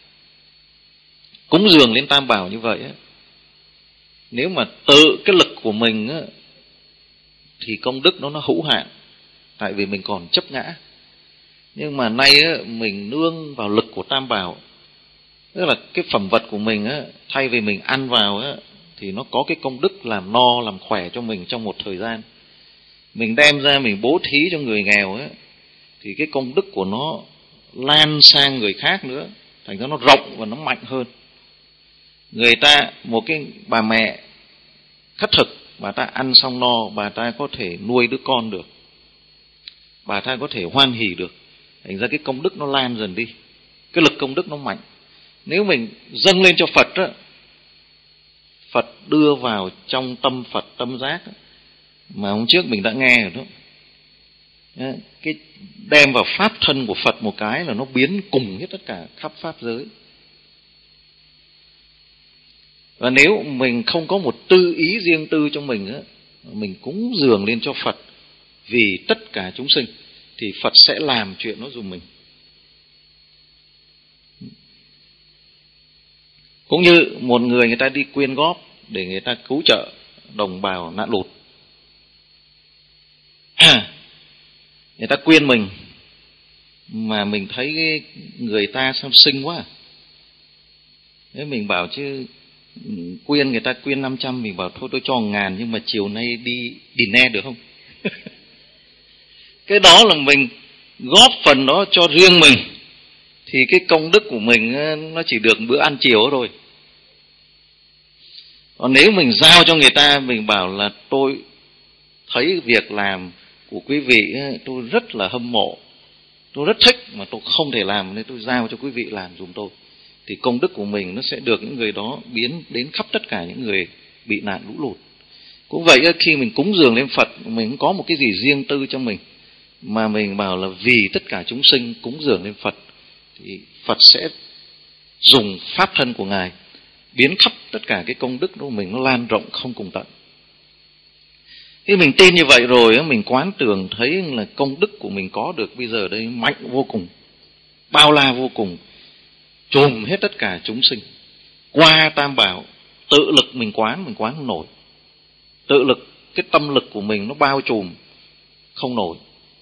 cúng dường lên Tam Bảo như vậy á, nếu mà tự cái lực của mình á, thì công đức nó nó hữu hạn, tại vì mình còn chấp ngã. Nhưng mà nay á, mình nương vào lực của Tam Bảo, tức là cái phẩm vật của mình á, thay vì mình ăn vào á, thì nó có cái công đức làm no, làm khỏe cho mình trong một thời gian. mình đem ra mình bố thí cho người nghèo ấy, thì cái công đức của nó lan sang người khác nữa, thành ra nó rộng và nó mạnh hơn. Người ta, một cái bà mẹ khất thực, bà ta ăn xong no, bà ta có thể nuôi đứa con được, bà ta có thể hoan hỉ được, thành ra cái công đức nó lan dần đi, cái lực công đức nó mạnh. Nếu mình dâng lên cho Phật đó, Phật đưa vào trong tâm Phật, tâm giác đó, mà hôm trước mình đã nghe rồi đó, cái đem vào pháp thân của Phật một cái là nó biến cùng hết tất cả khắp pháp giới. Và nếu mình không có một tư ý riêng tư cho mình á, mình cúng dường lên cho Phật vì tất cả chúng sinh, thì Phật sẽ làm chuyện nó giùm mình. Cũng như một người người ta đi quyên góp để người ta cứu trợ đồng bào nạn lụt, người ta quyên mình mà mình thấy người ta sao xinh quá, thế mình bảo chứ quyên người ta quyên năm trăm, mình bảo thôi tôi cho một ngàn, nhưng mà chiều nay đi đi ne được không? Cái đó là mình góp phần đó cho riêng mình, thì cái công đức của mình nó chỉ được bữa ăn chiều thôi. Còn nếu mình giao cho người ta, mình bảo là tôi thấy việc làm của quý vị tôi rất là hâm mộ, tôi rất thích mà tôi không thể làm, nên tôi giao cho quý vị làm giùm tôi, thì công đức của mình nó sẽ được những người đó biến đến khắp tất cả những người bị nạn lũ lụt. Cũng vậy, khi mình cúng dường lên Phật, mình không có một cái gì riêng tư cho mình, mà mình bảo là vì tất cả chúng sinh cúng dường lên Phật, thì Phật sẽ dùng pháp thân của Ngài biến khắp tất cả cái công đức của mình, nó lan rộng không cùng tận. Khi mình tin như vậy rồi, mình quán tưởng thấy là công đức của mình có được bây giờ đây mạnh vô cùng, bao la vô cùng, trùm hết tất cả chúng sinh. Qua Tam Bảo, tự lực mình quán, mình quán không nổi. Tự lực, cái tâm lực của mình nó bao trùm không nổi.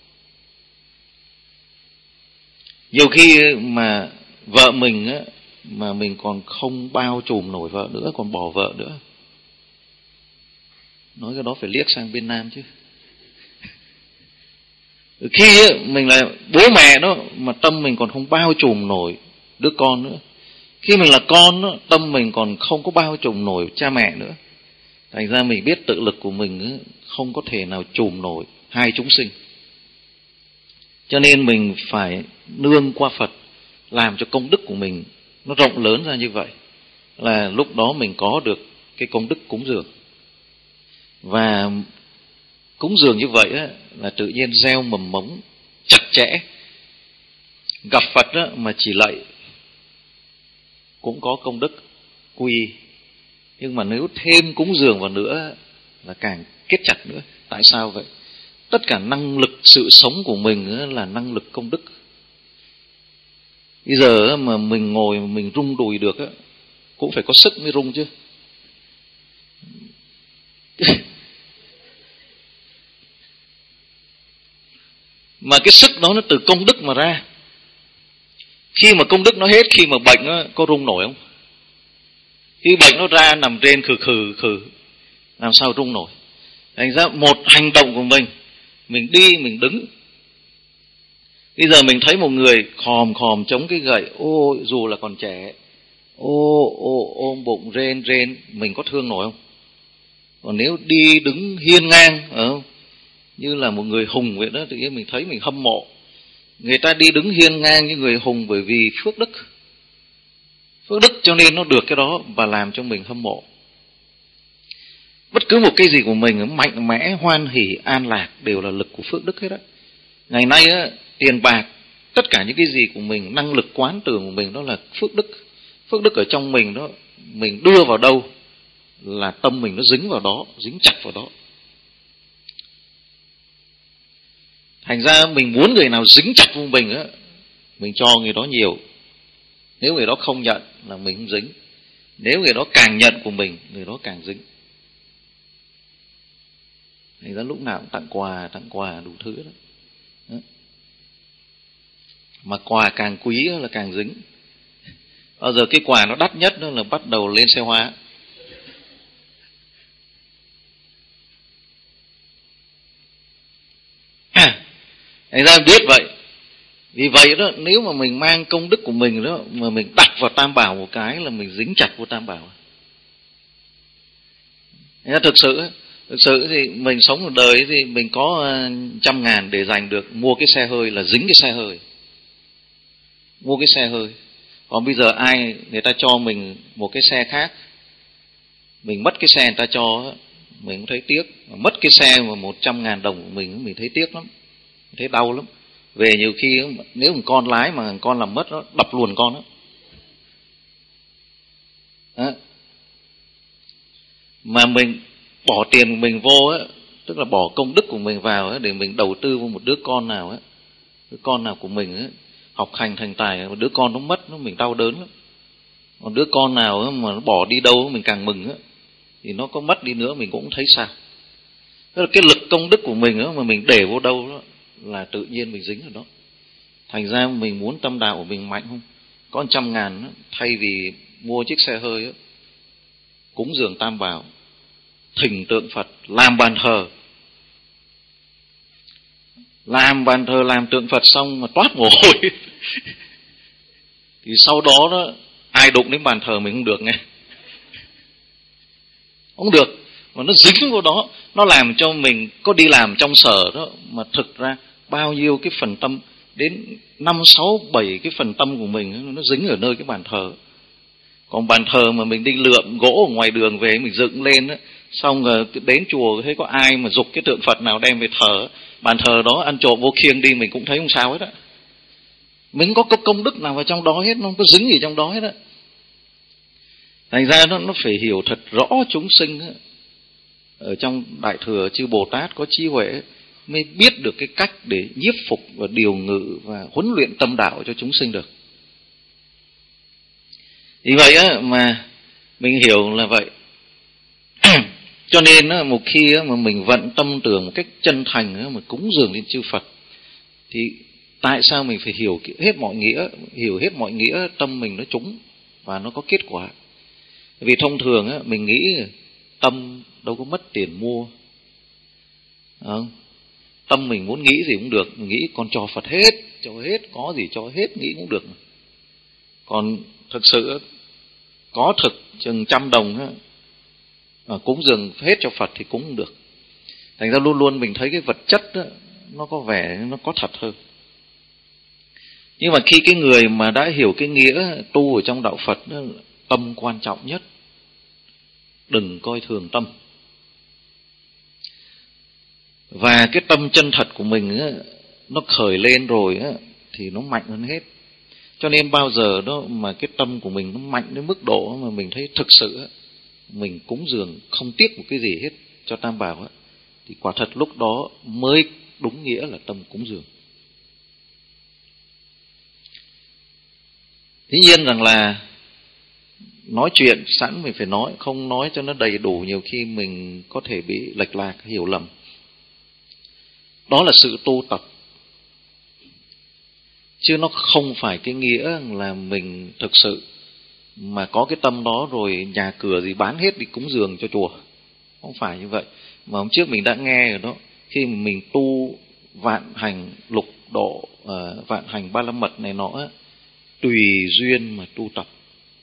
Nhiều khi mà vợ mình á, mà mình còn không bao trùm nổi vợ nữa, còn bỏ vợ nữa. Nói cái đó phải liếc sang bên Nam chứ. Khi mình là bố mẹ đó, mà tâm mình còn không bao trùm nổi đứa con nữa. Khi mình là con đó, tâm mình còn không có bao trùm nổi cha mẹ nữa. Thành ra mình biết tự lực của mình không có thể nào trùm nổi hai chúng sinh. Cho nên mình phải nương qua Phật, làm cho công đức của mình nó rộng lớn ra như vậy, là lúc đó mình có được cái công đức cúng dường. Và cúng dường như vậy á, là tự nhiên gieo mầm mống chặt chẽ. Gặp Phật á, mà chỉ lạy cũng có công đức quy, nhưng mà nếu thêm cúng dường vào nữa là càng kết chặt nữa. Tại sao vậy? Tất cả năng lực sự sống của mình là năng lực công đức. Bây giờ mà mình ngồi mà mình rung đùi được á, cũng phải có sức mới rung chứ. Mà cái sức đó nó từ công đức mà ra. Khi mà công đức nó hết, khi mà bệnh nó có rung nổi không? Khi bệnh nó ra nằm trên khừ khừ khừ, làm sao rung nổi? Thành ra một hành động của mình, mình đi mình đứng. Bây giờ mình thấy một người khòm khòm chống cái gậy, ô dù là còn trẻ, ô ô ôm bụng rên rên, mình có thương nổi không? Còn nếu đi đứng hiên ngang, không? Như là một người hùng vậy đó, tự nhiên mình thấy mình hâm mộ. Người ta đi đứng hiên ngang như người hùng bởi vì phước đức. Phước đức cho nên nó được cái đó và làm cho mình hâm mộ. Bất cứ một cái gì của mình mạnh mẽ, hoan hỷ, an lạc đều là lực của phước đức hết á. Ngày nay á, tiền bạc, tất cả những cái gì của mình, năng lực quán tưởng của mình đó là phước đức. Phước đức ở trong mình đó, mình đưa vào đâu là tâm mình nó dính vào đó, dính chặt vào đó. Thành ra mình muốn người nào dính chặt vào mình á, mình cho người đó nhiều. Nếu người đó không nhận là mình không dính. Nếu người đó càng nhận của mình, người đó càng dính. Thành ra lúc nào cũng tặng quà, tặng quà đủ thứ đó. đó. Mà quà càng quý là càng dính. Bao giờ cái quà nó đắt nhất đó là bắt đầu lên xe hoa. Thành ra biết vậy. Vì vậy đó, nếu mà mình mang công đức của mình đó mà mình đặt vào Tam Bảo một cái là mình dính chặt vào Tam Bảo. Thành ra thực sự thực sự thì mình sống một đời thì mình có trăm ngàn để dành được mua cái xe hơi là dính cái xe hơi, mua cái xe hơi. Còn bây giờ ai người ta cho mình một cái xe khác, mình mất cái xe người ta cho, mình cũng thấy tiếc. Mất cái xe mà một trăm ngàn đồng của mình, mình thấy tiếc lắm, thấy đau lắm. Về nhiều khi nếu một con lái mà con làm mất nó đập luôn con đó. Đó. Mà mình bỏ tiền của mình vô á, tức là bỏ công đức của mình vào á, để mình đầu tư vào một đứa con nào á, đứa con nào của mình á, học hành thành tài, một đứa con nó mất nó mình đau đớn lắm. Còn đứa con nào á, mà nó bỏ đi đâu mình càng mừng á, thì nó có mất đi nữa mình cũng thấy sao. Tức là cái lực công đức của mình á, mà mình để vô đâu đó, là tự nhiên mình dính ở đó. Thành ra mình muốn tâm đạo của mình mạnh không? Có một trăm ngàn á, thay vì mua chiếc xe hơi á, cúng dường Tam Bảo, thỉnh tượng Phật, làm bàn thờ, làm bàn thờ làm tượng Phật xong mà toát mồ hôi thì sau đó đó ai đụng đến bàn thờ mình không được nghe, không được, mà nó dính vào đó, nó làm cho mình có đi làm trong sở đó mà thực ra bao nhiêu cái phần tâm, đến năm sáu bảy cái phần tâm của mình nó dính ở nơi cái bàn thờ. Còn bàn thờ mà mình đi lượm gỗ ở ngoài đường về mình dựng lên á, xong rồi đến chùa thấy có ai mà giục cái tượng Phật nào đem về thờ, bàn thờ đó ăn trộm vô khiêng đi mình cũng thấy không sao hết á. Mình có công đức nào vào trong đó hết, nó không có dính gì trong đó hết á. Thành ra nó nó phải hiểu thật rõ chúng sinh á. Ở trong Đại Thừa chư Bồ Tát có trí huệ mới biết được cái cách để nhiếp phục và điều ngự và huấn luyện tâm đạo cho chúng sinh được. Vì vậy á, mà mình hiểu là vậy. Cho nên á, một khi á, mà mình vận tâm tưởng một cách chân thành á, mà cúng dường lên chư Phật, thì tại sao mình phải hiểu hết mọi nghĩa, hiểu hết mọi nghĩa tâm mình nó trúng và nó có kết quả. Vì thông thường á, mình nghĩ tâm đâu có mất tiền mua, không? Tâm mình muốn nghĩ gì cũng được, mình nghĩ còn cho Phật hết, cho hết, có gì cho hết, nghĩ cũng được. Còn thực sự có thực chừng trăm đồng á, à, cúng dường hết cho Phật thì cũng không được. Thành ra luôn luôn mình thấy cái vật chất á, nó có vẻ nó có thật hơn. Nhưng mà khi cái người mà đã hiểu cái nghĩa tu ở trong đạo Phật đó, tâm quan trọng nhất, đừng coi thường tâm. Và cái tâm chân thật của mình á, nó khởi lên rồi á, thì nó mạnh hơn hết. Cho nên bao giờ đó mà cái tâm của mình nó mạnh đến mức độ mà mình thấy thực sự á, mình cúng dường không tiếc một cái gì hết cho Tam Bảo á, thì quả thật lúc đó mới đúng nghĩa là tâm cúng dường. Dĩ nhiên rằng là nói chuyện sẵn mình phải nói, không nói cho nó đầy đủ, nhiều khi mình có thể bị lệch lạc, hiểu lầm. Đó là sự tu tập, chứ nó không phải cái nghĩa là mình thực sự mà có cái tâm đó rồi nhà cửa gì bán hết đi cúng dường cho chùa. Không phải như vậy. Mà hôm trước mình đã nghe rồi đó, khi mà mình tu vạn hành lục độ, uh, vạn hành ba la mật này nọ, tùy duyên mà tu tập.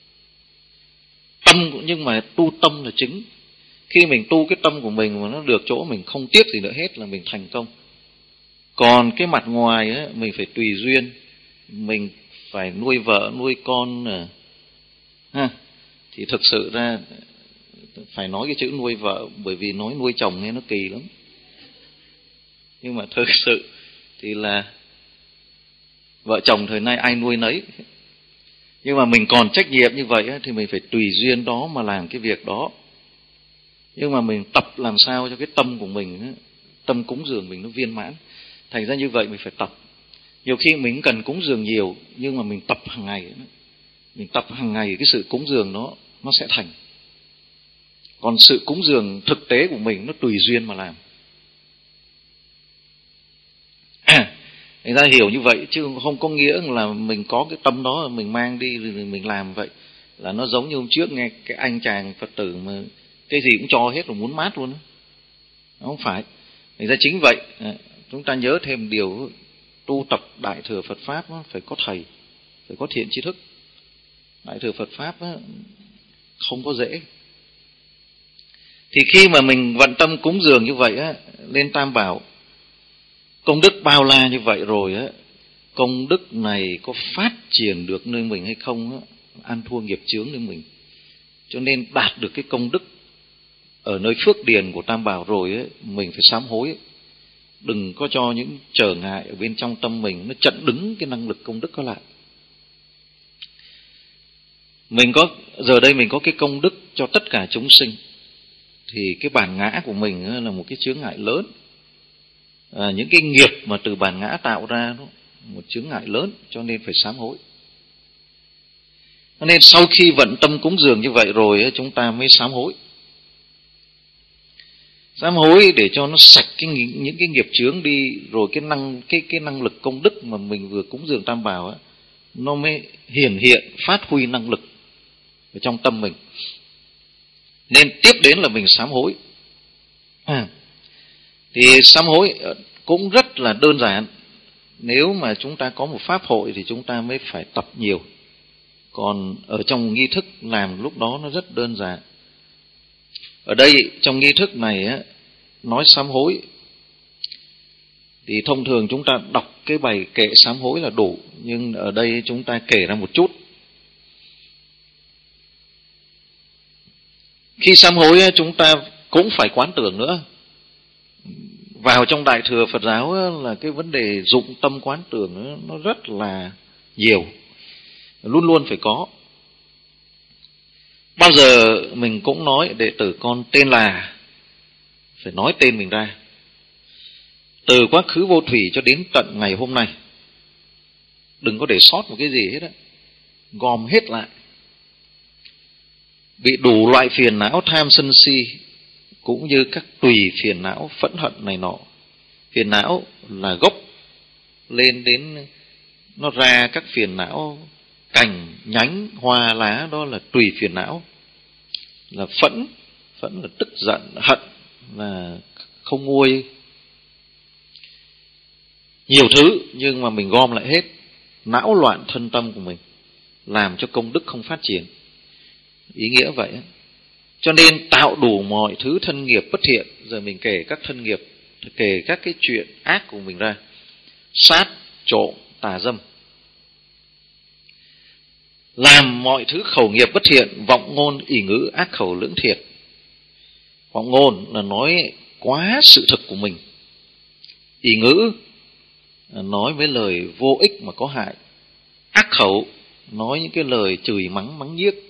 Tâm cũng nhưng mà tu tâm là chính. Khi mình tu cái tâm của mình mà nó được chỗ mình không tiếc gì nữa hết là mình thành công. Còn cái mặt ngoài á, mình phải tùy duyên, mình phải nuôi vợ nuôi con ha, thì thực sự ra phải nói cái chữ nuôi vợ, bởi vì nói nuôi chồng nghe nó kỳ lắm. Nhưng mà thực sự thì là vợ chồng thời nay ai nuôi nấy. Nhưng mà mình còn trách nhiệm như vậy á, thì mình phải tùy duyên đó mà làm cái việc đó. Nhưng mà mình tập làm sao cho cái tâm của mình á, tâm cúng dường mình nó viên mãn. Thành ra như vậy mình phải tập. Nhiều khi mình cần cúng dường nhiều, nhưng mà mình tập hàng ngày, mình tập hàng ngày cái sự cúng dường nó nó sẽ thành. Còn sự cúng dường thực tế của mình nó tùy duyên mà làm. Người ta hiểu như vậy, chứ không có nghĩa là mình có cái tâm đó mình mang đi rồi mình làm vậy. Là nó giống như hôm trước nghe cái anh chàng Phật tử mà cái gì cũng cho hết rồi muốn mát luôn đó. Không phải. Người ta chính vậy. Chúng ta nhớ thêm điều, tu tập Đại Thừa Phật Pháp phải có thầy, phải có thiện tri thức. Đại Thừa Phật Pháp không có dễ. Thì khi mà mình vận tâm cúng dường như vậy á, lên Tam Bảo, công đức bao la như vậy rồi á, công đức này có phát triển được nơi mình hay không á, ăn thua nghiệp chướng nơi mình. Cho nên đạt được cái công đức ở nơi phước điền của Tam Bảo rồi ấy, mình phải sám hối ấy. Đừng có cho những trở ngại ở bên trong tâm mình nó chặn đứng cái năng lực công đức đó lại. Mình có giờ đây mình có cái công đức cho tất cả chúng sinh, thì cái bản ngã của mình là một cái chướng ngại lớn. À, những cái nghiệp mà từ bản ngã tạo ra đó, một chướng ngại lớn, cho nên phải sám hối. Cho nên sau khi vận tâm cúng dường như vậy rồi, chúng ta mới sám hối. Sám hối để cho nó sạch cái, những cái nghiệp chướng đi, rồi cái năng cái cái năng lực công đức mà mình vừa cúng dường Tam Bảo ấy, nó mới hiển hiện phát huy năng lực ở trong tâm mình. Nên tiếp đến là mình sám hối. À, thì sám hối cũng rất là đơn giản. Nếu mà chúng ta có một pháp hội thì chúng ta mới phải tập nhiều. Còn ở trong nghi thức làm lúc đó nó rất đơn giản. Ở đây trong nghi thức này á, nói sám hối thì thông thường chúng ta đọc cái bài kệ sám hối là đủ. Nhưng ở đây chúng ta kể ra một chút. Khi sám hối chúng ta cũng phải quán tưởng nữa. Vào trong Đại Thừa Phật giáo là cái vấn đề dụng tâm quán tưởng nó rất là nhiều, luôn luôn phải có. Bao giờ mình cũng nói đệ tử con tên là, phải nói tên mình ra. Từ quá khứ vô thủy cho đến tận ngày hôm nay, đừng có để sót một cái gì hết á, gom hết lại. Bị đủ loại phiền não tham sân si, cũng như các tùy phiền não phẫn hận này nọ. Phiền não là gốc, lên đến nó ra các phiền não cành, nhánh, hoa, lá, đó là tùy phiền não. Là phẫn, phẫn là tức giận, hận là không nguôi. Nhiều thứ, nhưng mà mình gom lại hết, não loạn thân tâm của mình, làm cho công đức không phát triển. Ý nghĩa vậy. Cho nên tạo đủ mọi thứ thân nghiệp bất thiện. Giờ mình kể các thân nghiệp, kể các cái chuyện ác của mình ra. Sát, trộm, tà dâm. Làm mọi thứ khẩu nghiệp bất thiện, vọng ngôn, ỷ ngữ, ác khẩu lưỡng thiệt. Vọng ngôn là nói quá sự thực của mình. Ỷ ngữ là nói với lời vô ích mà có hại. Ác khẩu nói những cái lời chửi mắng mắng nhiếc.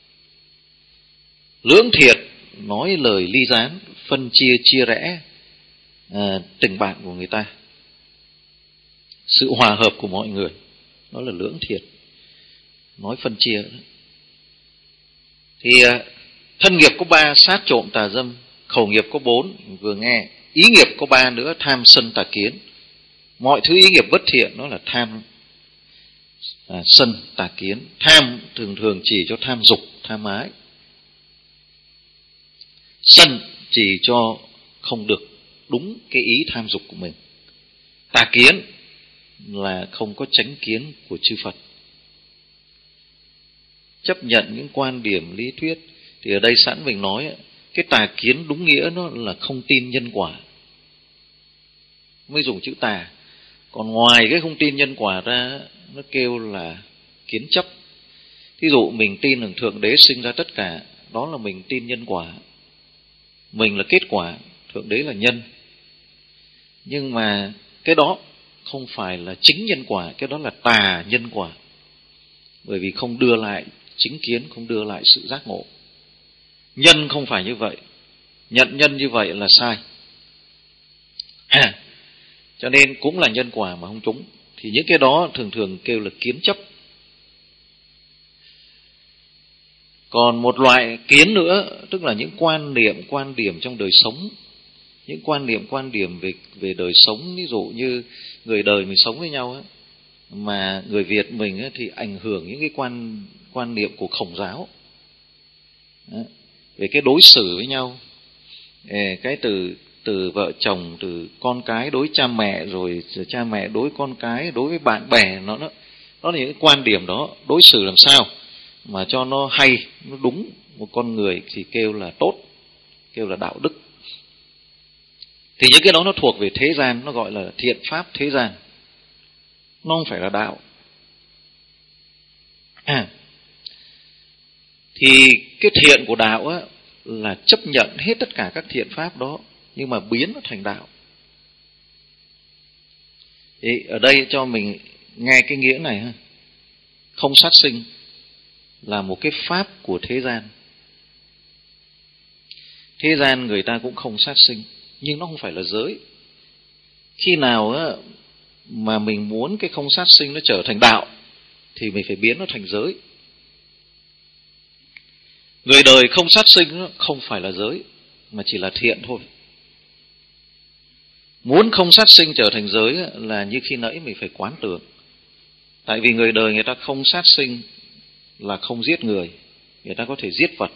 Lưỡng thiệt nói lời ly gián, phân chia chia rẽ à, tình bạn của người ta, sự hòa hợp của mọi người, đó là lưỡng thiệt, nói phân chia. Thì à, thân nghiệp có ba: sát, trộm, tà dâm. Khẩu nghiệp có bốn, vừa nghe. Ý nghiệp có ba nữa: tham, sân, tà, kiến. Mọi thứ ý nghiệp bất thiện đó là tham, à, sân, tà, kiến. Tham thường thường chỉ cho tham dục, tham ái. Sân chỉ cho không được đúng cái ý tham dục của mình. Tà kiến là không có chánh kiến của chư Phật, chấp nhận những quan điểm lý thuyết. Thì ở đây sẵn mình nói, cái tà kiến đúng nghĩa nó là không tin nhân quả, mới dùng chữ tà. Còn ngoài cái không tin nhân quả ra, nó kêu là kiến chấp. Thí dụ mình tin rằng Thượng Đế sinh ra tất cả, đó là mình tin nhân quả. Mình là kết quả, Thượng Đế là nhân. Nhưng mà cái đó không phải là chính nhân quả, cái đó là tà nhân quả. Bởi vì không đưa lại chính kiến, không đưa lại sự giác ngộ. Nhân không phải như vậy, nhận nhân như vậy là sai. À, cho nên cũng là nhân quả mà không trúng. Thì những cái đó thường thường kêu là kiến chấp. Còn một loại kiến nữa, tức là những quan niệm, quan điểm trong đời sống. Những quan niệm, quan điểm về, về đời sống. Ví dụ như người đời mình sống với nhau ấy, mà người Việt mình ấy, thì ảnh hưởng những cái quan, quan niệm của Khổng giáo. Đấy, về cái đối xử với nhau. Cái từ từ vợ chồng, từ con cái đối cha mẹ, rồi cha mẹ đối con cái, đối với bạn bè, nó nó nó là những cái quan điểm đó, đối xử làm sao mà cho nó hay, nó đúng một con người thì kêu là tốt, kêu là đạo đức. Thì những cái đó nó thuộc về thế gian, nó gọi là thiện pháp thế gian, nó không phải là đạo. À, thì cái thiện của đạo á, là chấp nhận hết tất cả các thiện pháp đó, nhưng mà biến nó thành đạo. Thì ở đây cho mình nghe cái nghĩa này ha. Không sát sinh là một cái pháp của thế gian. Thế gian người ta cũng không sát sinh, nhưng nó không phải là giới. Khi nào á, mà mình muốn cái không sát sinh nó trở thành đạo thì mình phải biến nó thành giới. Người đời không sát sinh nó không phải là giới, mà chỉ là thiện thôi. Muốn không sát sinh trở thành giới là như khi nãy mình phải quán tưởng. Tại vì người đời người ta không sát sinh là không giết người, người ta có thể giết vật.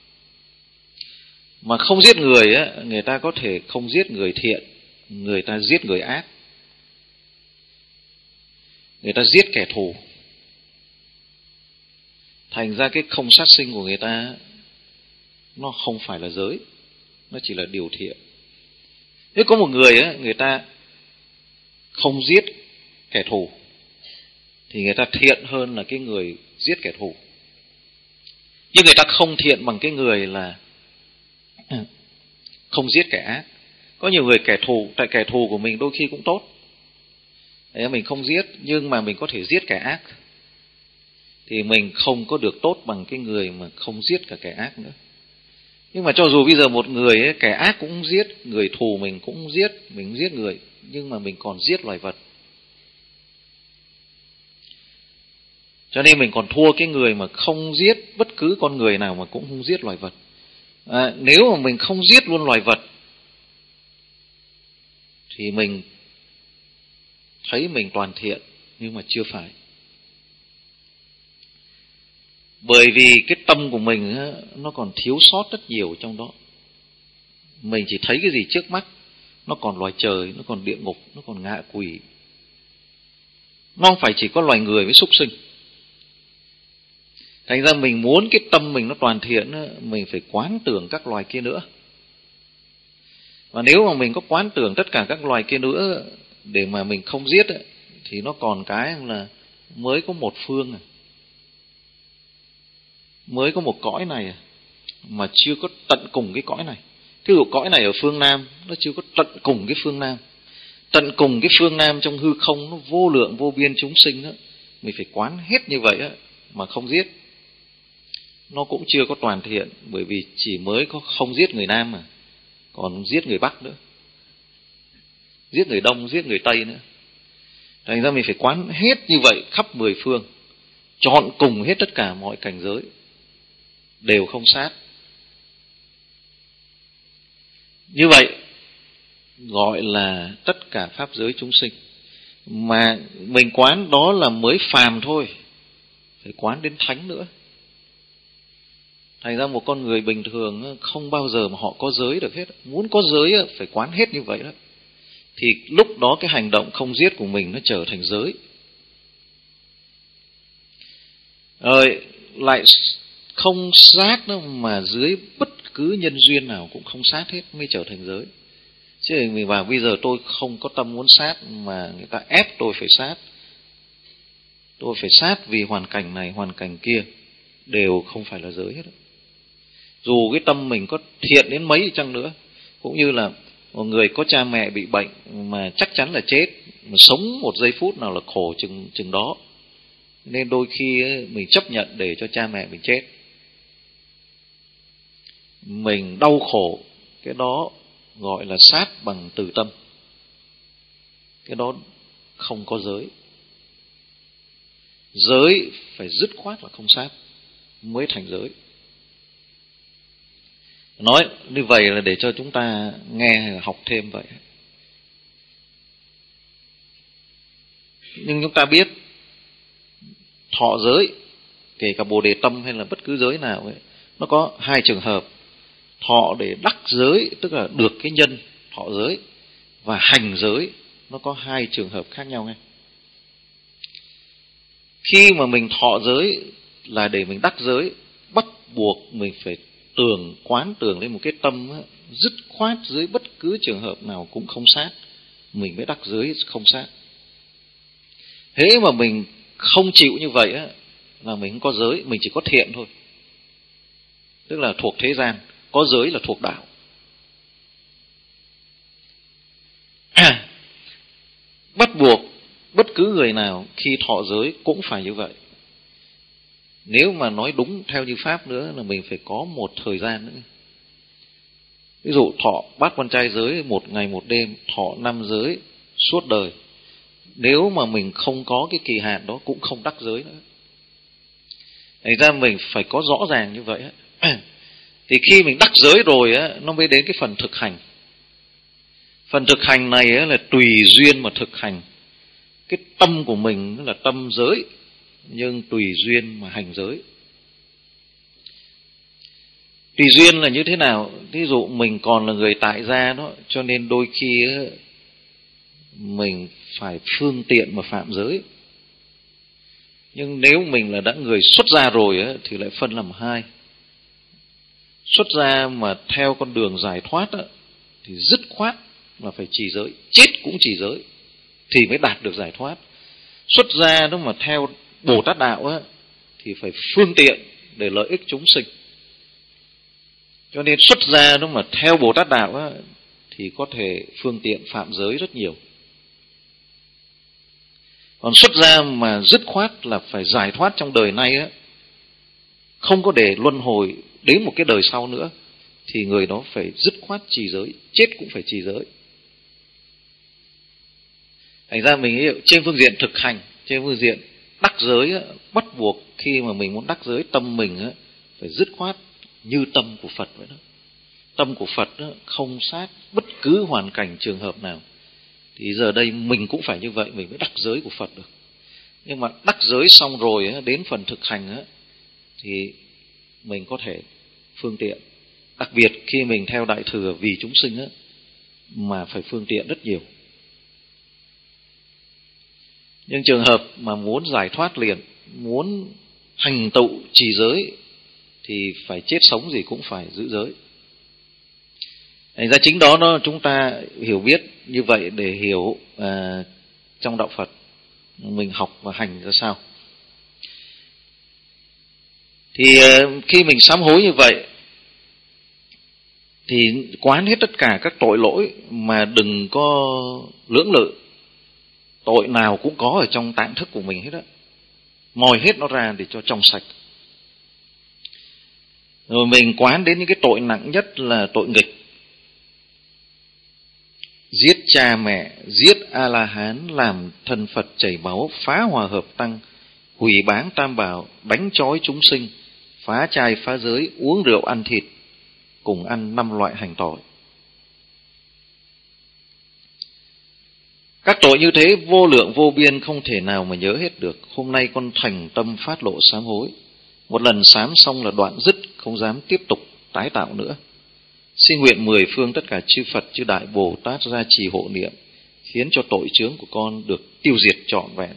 Mà không giết người á, người ta có thể không giết người thiện, người ta giết người ác, người ta giết kẻ thù. Thành ra cái không sát sinh của người ta nó không phải là giới, nó chỉ là điều thiện. Nếu có một người á, người ta không giết kẻ thù thì người ta thiện hơn là cái người giết kẻ thù. Nhưng người ta không thiện bằng cái người là không giết kẻ ác. Có nhiều người kẻ thù, tại kẻ thù của mình đôi khi cũng tốt, đấy, mình không giết nhưng mà mình có thể giết kẻ ác, thì mình không có được tốt bằng cái người mà không giết cả kẻ ác nữa. Nhưng mà cho dù bây giờ một người ấy, kẻ ác cũng giết, người thù mình cũng giết, mình giết người, nhưng mà mình còn giết loài vật, cho nên mình còn thua cái người mà không giết bất cứ con người nào mà cũng không giết loài vật. À, nếu mà mình không giết luôn loài vật thì mình thấy mình toàn thiện, nhưng mà chưa phải. Bởi vì cái tâm của mình nó còn thiếu sót rất nhiều trong đó. Mình chỉ thấy cái gì trước mắt, nó còn loài trời, nó còn địa ngục, nó còn ngạ quỷ. Nó không phải chỉ có loài người với súc sinh. Thành ra mình muốn cái tâm mình nó toàn thiện, mình phải quán tưởng các loài kia nữa. Và nếu mà mình có quán tưởng tất cả các loài kia nữa để mà mình không giết thì nó còn cái là mới có một phương à. Mới có một cõi này mà chưa có tận cùng cái cõi này. Thí dụ cõi này ở phương Nam, nó chưa có tận cùng cái phương Nam. Tận cùng cái phương Nam trong hư không, nó vô lượng vô biên chúng sinh đó. Mình phải quán hết như vậy đó, mà không giết. Nó cũng chưa có toàn thiện, bởi vì chỉ mới có không giết người Nam mà, còn giết người Bắc nữa, giết người Đông, giết người Tây nữa. Thành ra mình phải quán hết như vậy khắp mười phương, chọn cùng hết tất cả mọi cảnh giới, đều không sát. Như vậy gọi là tất cả pháp giới chúng sinh. Mà mình quán đó là mới phàm thôi, phải quán đến thánh nữa. Thành ra một con người bình thường không bao giờ mà họ có giới được hết. Muốn có giới phải quán hết như vậy đó, thì lúc đó cái hành động không giết của mình nó trở thành giới. Rồi lại không sát đâu, mà dưới bất cứ nhân duyên nào cũng không sát hết mới trở thành giới. Chứ mình bảo bây giờ tôi không có tâm muốn sát mà người ta ép tôi phải sát, tôi phải sát vì hoàn cảnh này hoàn cảnh kia, đều không phải là giới hết. Dù cái tâm mình có thiện đến mấy chăng nữa, cũng như là một người có cha mẹ bị bệnh mà chắc chắn là chết, mà sống một giây phút nào là khổ chừng chừng đó, nên đôi khi mình chấp nhận để cho cha mẹ mình chết, mình đau khổ, cái đó gọi là sát bằng từ tâm. Cái đó không có giới. Giới phải dứt khoát là không sát mới thành giới. Nói như vậy là để cho chúng ta nghe học thêm vậy. Nhưng chúng ta biết thọ giới, kể cả Bồ Đề Tâm hay là bất cứ giới nào ấy, nó có hai trường hợp. Thọ để đắc giới, tức là được cái nhân thọ giới và hành giới nó có hai trường hợp khác nhau ngay. Khi mà mình thọ giới là để mình đắc giới, bắt buộc mình phải tưởng quán tưởng lên một cái tâm á, dứt khoát dưới bất cứ trường hợp nào cũng không sát, mình mới đắc giới không sát. Thế mà mình không chịu như vậy á, là mình không có giới, mình chỉ có thiện thôi, tức là thuộc thế gian, có giới là thuộc đạo. Bắt buộc bất cứ người nào khi thọ giới cũng phải như vậy. Nếu mà nói đúng theo như Pháp nữa là mình phải có một thời gian nữa. Ví dụ thọ bát quan trai giới một ngày một đêm, thọ năm giới suốt đời. Nếu mà mình không có cái kỳ hạn đó cũng không đắc giới nữa. Thành ra mình phải có rõ ràng như vậy. Thì khi mình đắc giới rồi á, nó mới đến cái phần thực hành. Phần thực hành này á, là tùy duyên mà thực hành. Cái tâm của mình là tâm giới, nhưng tùy duyên mà hành giới. Tùy duyên là như thế nào? Ví dụ mình còn là người tại gia đó, cho nên đôi khi á, mình phải phương tiện mà phạm giới. Nhưng nếu mình là đã người xuất gia rồi á, thì lại phân làm hai. Xuất gia mà theo con đường giải thoát á, thì dứt khoát là phải trì giới, chết cũng trì giới thì mới đạt được giải thoát. Xuất gia đó mà theo Bồ Tát đạo á, thì phải phương tiện để lợi ích chúng sinh. Cho nên xuất gia đó mà theo Bồ Tát đạo á, thì có thể phương tiện phạm giới rất nhiều. Còn xuất gia mà dứt khoát là phải giải thoát trong đời này á, không có để luân hồi đến một cái đời sau nữa, thì người đó phải dứt khoát trì giới, chết cũng phải trì giới. Thành ra mình hiểu trên phương diện thực hành, trên phương diện đắc giới á, bắt buộc khi mà mình muốn đắc giới, tâm mình á, phải dứt khoát như tâm của Phật vậy đó. Tâm của Phật á, không sát bất cứ hoàn cảnh trường hợp nào. Thì giờ đây mình cũng phải như vậy, mình mới đắc giới của Phật được. Nhưng mà đắc giới xong rồi á, đến phần thực hành á, thì mình có thể phương tiện. Đặc biệt khi mình theo Đại Thừa vì chúng sinh á, mà phải phương tiện rất nhiều. Nhưng trường hợp mà muốn giải thoát liền, muốn thành tựu trì giới, thì phải chết sống gì cũng phải giữ giới. Thành ra chính đó nó chúng ta hiểu biết như vậy để hiểu à, trong đạo Phật mình học và hành ra sao. Thì à, khi mình sám hối như vậy thì quán hết tất cả các tội lỗi mà đừng có lưỡng lự. Tội nào cũng có ở trong tạng thức của mình hết á, moi hết nó ra để cho trong sạch. Rồi mình quán đến những cái tội nặng nhất là tội nghịch. Giết cha mẹ, giết A-la-hán, làm thân Phật chảy máu, phá hòa hợp tăng, hủy báng tam bảo, đánh trói chúng sinh, phá trai phá giới, uống rượu ăn thịt, cùng ăn năm loại hành tội. Các tội như thế vô lượng vô biên, không thể nào mà nhớ hết được. Hôm nay con thành tâm phát lộ sám hối. Một lần sám xong là đoạn dứt, không dám tiếp tục tái tạo nữa. Xin nguyện mười phương tất cả chư Phật, chư Đại Bồ Tát gia trì hộ niệm, khiến cho tội chướng của con được tiêu diệt trọn vẹn.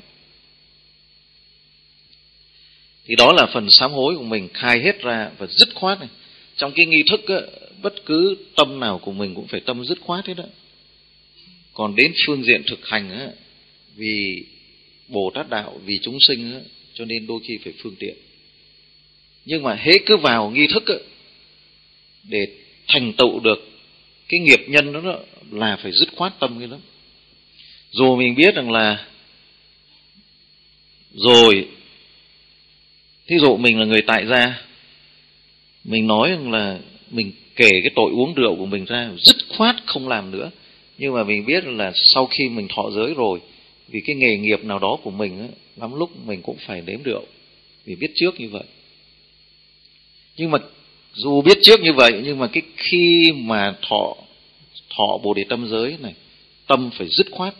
Thì đó là phần sám hối của mình, khai hết ra và dứt khoát này. Trong cái nghi thức á, bất cứ tâm nào của mình cũng phải tâm dứt khoát hết đó. Còn đến phương diện thực hành á, vì Bồ Tát đạo, vì chúng sinh á, cho nên đôi khi phải phương tiện. Nhưng mà hễ cứ vào nghi thức á, để thành tựu được cái nghiệp nhân đó, đó là phải dứt khoát tâm cái lắm. Dù mình biết rằng là rồi, thí dụ mình là người tại gia, mình nói rằng là mình kể cái tội uống rượu của mình ra, dứt khoát không làm nữa. Nhưng mà mình biết là sau khi mình thọ giới rồi, vì cái nghề nghiệp nào đó của mình á, lắm lúc mình cũng phải nếm rượu, vì biết trước như vậy. Nhưng mà dù biết trước như vậy, nhưng mà cái khi mà thọ thọ Bồ Đề tâm giới này, tâm phải dứt khoát,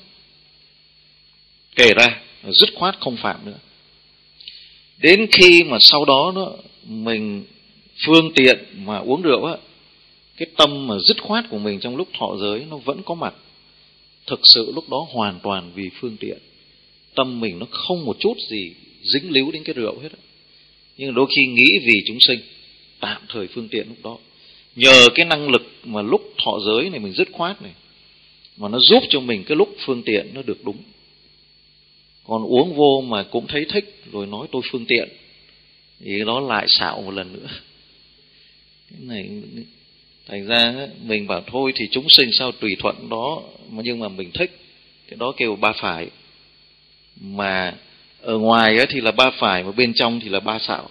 kể ra dứt khoát không phạm nữa. Đến khi mà sau đó đó mình phương tiện mà uống rượu á, cái tâm mà dứt khoát của mình trong lúc thọ giới nó vẫn có mặt. Thực sự lúc đó hoàn toàn vì phương tiện. Tâm mình nó không một chút gì dính líu đến cái rượu hết. Nhưng đôi khi nghĩ vì chúng sinh, tạm thời phương tiện lúc đó. Nhờ cái năng lực mà lúc thọ giới này mình dứt khoát này, mà nó giúp cho mình cái lúc phương tiện nó được đúng. Còn uống vô mà cũng thấy thích rồi nói tôi phương tiện, thì nó lại xạo một lần nữa. Cái này thành ra mình bảo thôi thì chúng sinh sao tùy thuận đó, nhưng mà mình thích, cái đó kêu ba phải. Mà ở ngoài thì là ba phải, mà bên trong thì là ba xạo.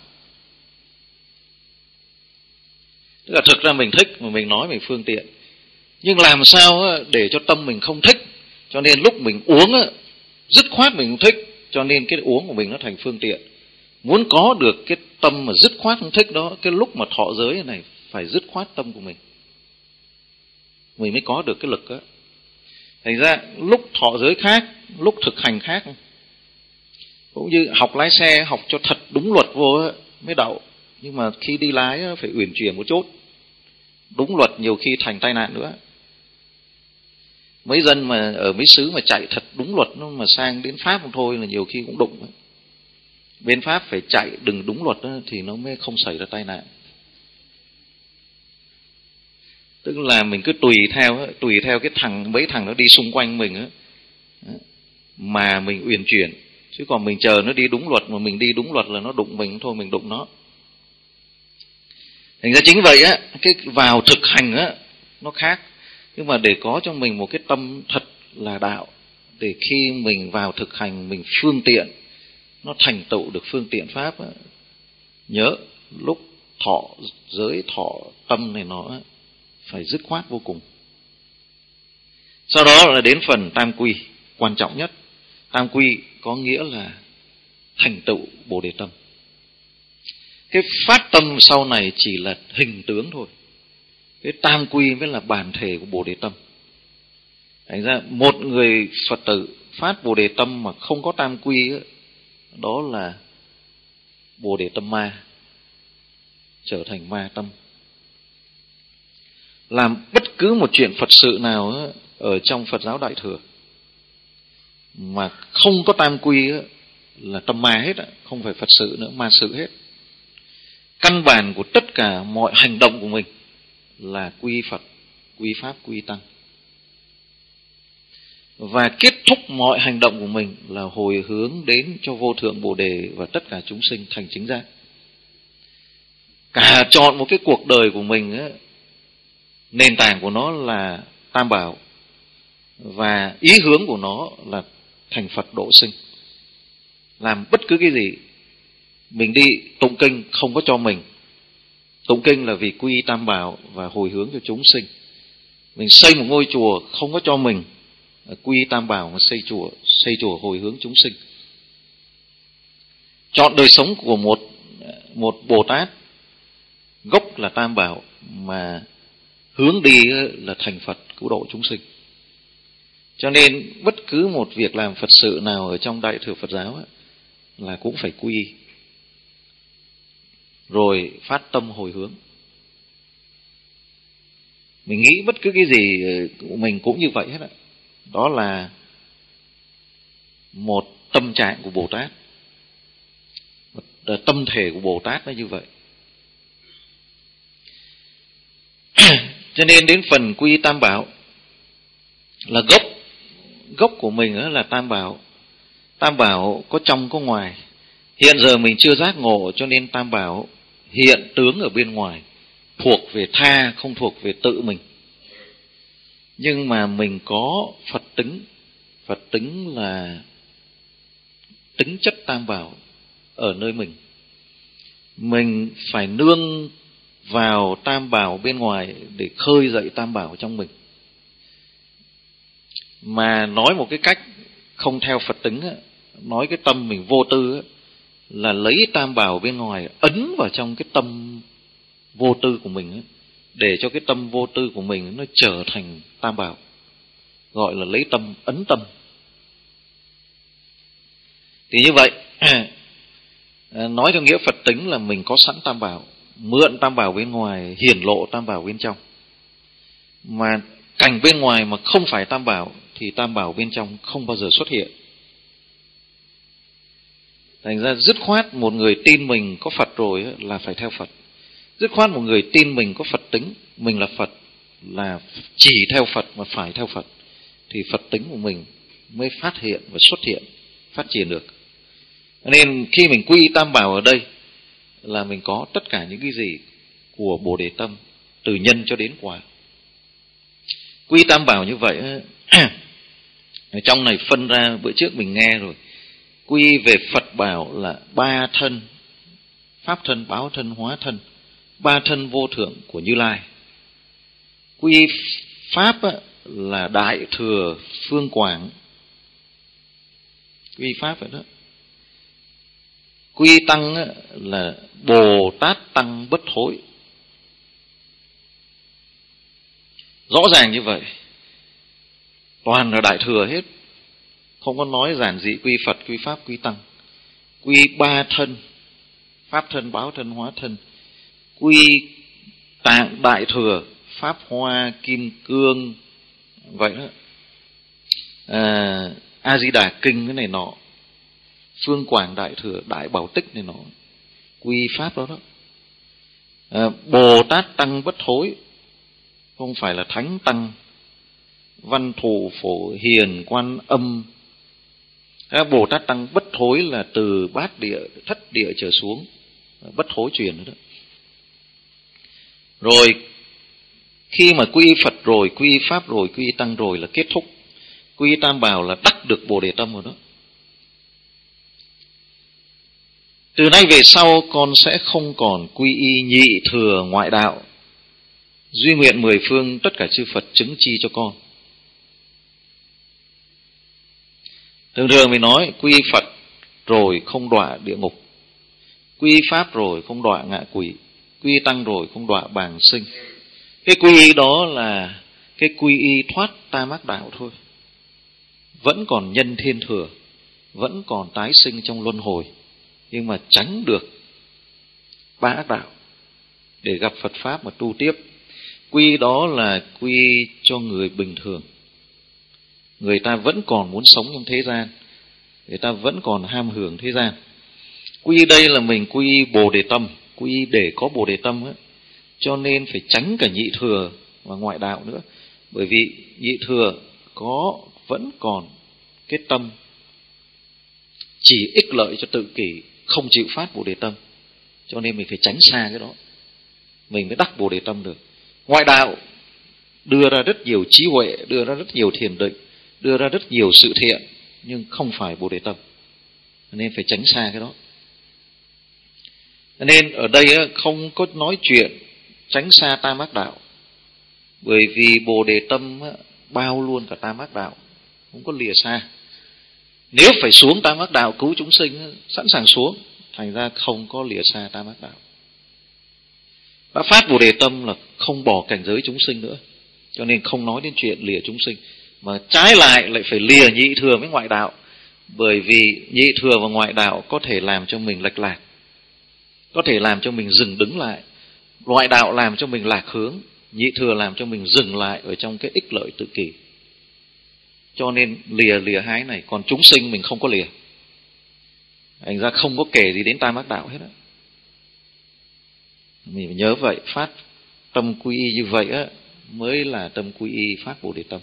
Tức là thực ra mình thích mà mình nói mình phương tiện, nhưng làm sao để cho tâm mình không thích, cho nên lúc mình uống dứt khoát mình không thích, cho nên cái uống của mình nó thành phương tiện. Muốn có được cái tâm mà dứt khoát không thích đó, cái lúc mà thọ giới này phải dứt khoát tâm của mình, mình mới có được cái lực đó. Thành ra lúc thọ giới khác, lúc thực hành khác. Cũng như học lái xe, học cho thật đúng luật vô mới đậu, nhưng mà khi đi lái phải uyển chuyển một chút. Đúng luật nhiều khi thành tai nạn nữa. Mấy dân mà ở mấy xứ mà chạy thật đúng luật, nó mà sang đến Pháp không thôi là nhiều khi cũng đụng. Bên Pháp phải chạy đừng đúng luật đó, thì nó mới không xảy ra tai nạn. Tức là mình cứ tùy theo tùy theo cái thằng mấy thằng nó đi xung quanh mình á, mà mình uyển chuyển. Chứ còn mình chờ nó đi đúng luật mà mình đi đúng luật là nó đụng mình thôi, mình đụng nó. Thành ra chính vậy á, cái vào thực hành á nó khác. Nhưng mà để có cho mình một cái tâm thật là đạo, để khi mình vào thực hành mình phương tiện, nó thành tựu được phương tiện pháp á. Nhớ lúc thọ giới thọ tâm này nó phải dứt khoát vô cùng. Sau đó là đến phần tam quy quan trọng nhất. Tam quy có nghĩa là thành tựu Bồ Đề tâm. Cái phát tâm sau này chỉ là hình tướng thôi. Cái tam quy mới là bản thể của Bồ Đề tâm. Thành ra một người Phật tử phát Bồ Đề tâm mà không có tam quy ấy, đó là Bồ Đề tâm ma, trở thành ma tâm. Làm bất cứ một chuyện Phật sự nào ấy, ở trong Phật giáo Đại Thừa mà không có tam quy ấy, là tâm ma hết, không phải Phật sự nữa, ma sự hết. Căn bản của tất cả mọi hành động của mình là quy Phật, quy Pháp, quy Tăng. Và kết thúc mọi hành động của mình là hồi hướng đến cho vô thượng Bồ Đề và tất cả chúng sinh thành chính giác. Cả chọn một cái cuộc đời của mình ấy, nền tảng của nó là Tam Bảo, và ý hướng của nó là thành Phật độ sinh. Làm bất cứ cái gì, mình đi tụng kinh không có cho mình. Tụng kinh là vì quy Tam Bảo và hồi hướng cho chúng sinh. Mình xây một ngôi chùa không có cho mình, quy Tam Bảo mà xây chùa, xây chùa hồi hướng chúng sinh. Chọn đời sống của một một Bồ Tát, gốc là Tam Bảo mà hướng đi là thành Phật cứu độ chúng sinh. Cho nên bất cứ một việc làm Phật sự nào ở trong Đại Thừa Phật giáo là cũng phải quy, rồi phát tâm hồi hướng. Mình nghĩ bất cứ cái gì của mình cũng như vậy hết ạ. Đó là một tâm trạng của Bồ Tát, một tâm thể của Bồ Tát nó như vậy. Cho nên đến phần quy Tam Bảo là gốc. Gốc của mình là Tam Bảo. Tam Bảo có trong có ngoài. Hiện giờ mình chưa giác ngộ, cho nên Tam Bảo hiện tướng ở bên ngoài, thuộc về tha, không thuộc về tự mình. Nhưng mà mình có Phật tính. Phật tính là tính chất Tam Bảo ở nơi mình. Mình phải nương vào Tam Bảo bên ngoài để khơi dậy Tam Bảo trong mình. Mà nói một cái cách không theo Phật tính, nói cái tâm mình vô tư là lấy Tam Bảo bên ngoài ấn vào trong cái tâm vô tư của mình, để cho cái tâm vô tư của mình nó trở thành Tam Bảo, gọi là lấy tâm ấn tâm. Thì như vậy nói theo nghĩa Phật tính là mình có sẵn Tam Bảo, mượn Tam Bảo bên ngoài hiển lộ Tam Bảo bên trong. Mà cảnh bên ngoài mà không phải tam bảo thì tam bảo bên trong không bao giờ xuất hiện. Thành ra dứt khoát một người tin mình có Phật rồi là phải theo Phật. Dứt khoát một người tin mình có Phật tính, mình là Phật, là chỉ theo Phật mà phải theo Phật, thì Phật tính của mình mới phát hiện và xuất hiện, phát triển được. Nên khi mình quy tam bảo ở đây là mình có tất cả những cái gì của Bồ Đề Tâm, từ nhân cho đến quả. Quy tam bảo như vậy ở trong này phân ra, bữa trước mình nghe rồi. Quy về Phật bảo là ba thân: pháp thân, báo thân, hóa thân, ba thân vô thượng của Như Lai. Quy pháp là Đại Thừa Phương Quảng, quy pháp vậy đó. Quy tăng là Bồ Tát Tăng Bất Thối. Rõ ràng như vậy, toàn là Đại Thừa hết, không có nói giản dị quy Phật, quy pháp, quy tăng. Quy ba thân: pháp thân, báo thân, hóa thân. Quy tạng Đại Thừa: Pháp Hoa, Kim Cương, vậy đó. À, A Di Đà Kinh cái này nọ, Phương Quảng Đại Thừa, Đại Bảo Tích này nọ, quy pháp đó đó. À, Bồ Tát Tăng Bất Thối, không phải là Thánh Tăng. Văn Thù Phổ Hiền Quan Âm. À, Bồ Tát Tăng Bất Thối là từ bát địa, thất địa trở xuống, bất thối truyền đó. Rồi khi mà quy Phật rồi, quy pháp rồi, quy tăng rồi là kết thúc. Quy tam bảo là đắc được Bồ Đề Tâm rồi đó. Từ nay về sau con sẽ không còn quy y nhị thừa ngoại đạo. Duy nguyện mười phương tất cả chư Phật chứng chi cho con. Thường thường mình nói quy Phật rồi không đọa địa ngục, quy pháp rồi không đọa ngạ quỷ, quy tăng rồi không đọa bàng sinh. Cái quy y đó là cái quy y thoát tam ác đạo thôi. Vẫn còn nhân thiên thừa, vẫn còn tái sinh trong luân hồi, nhưng mà tránh được ba ác đạo để gặp Phật Pháp mà tu tiếp. Quy đó là quy cho người bình thường. Người ta vẫn còn muốn sống trong thế gian, người ta vẫn còn ham hưởng thế gian. Quy đây là mình quy Bồ Đề Tâm, quy để có Bồ Đề Tâm ấy. Cho nên phải tránh cả nhị thừa và ngoại đạo nữa. Bởi vì nhị thừa có vẫn còn cái tâm chỉ ích lợi cho tự kỷ, không chịu phát Bồ Đề Tâm. Cho nên mình phải tránh xa cái đó, mình mới đắc Bồ Đề Tâm được. Ngoại đạo đưa ra rất nhiều trí huệ, đưa ra rất nhiều thiền định, đưa ra rất nhiều sự thiện, nhưng không phải Bồ Đề Tâm, nên phải tránh xa cái đó. Nên ở đây không có nói chuyện tránh xa tam ác đạo, bởi vì Bồ Đề Tâm bao luôn cả tam ác đạo, không có lìa xa. Nếu phải xuống tam ác đạo cứu chúng sinh, sẵn sàng xuống, thành ra không có lìa xa tam ác đạo. Đã phát Bồ Đề Tâm là không bỏ cảnh giới chúng sinh nữa, cho nên không nói đến chuyện lìa chúng sinh, mà trái lại lại phải lìa nhị thừa với ngoại đạo. Bởi vì nhị thừa và ngoại đạo có thể làm cho mình lệch lạc, có thể làm cho mình dừng đứng lại. Ngoại đạo làm cho mình lạc hướng, nhị thừa làm cho mình dừng lại ở trong cái ích lợi tự kỷ. Cho nên lìa lìa hai này, còn chúng sinh mình không có lìa. Thành ra không có kể gì đến tam ác đạo hết á. Mình phải nhớ vậy, phát tâm quy y như vậy á mới là tâm quy y phát Bồ Đề Tâm.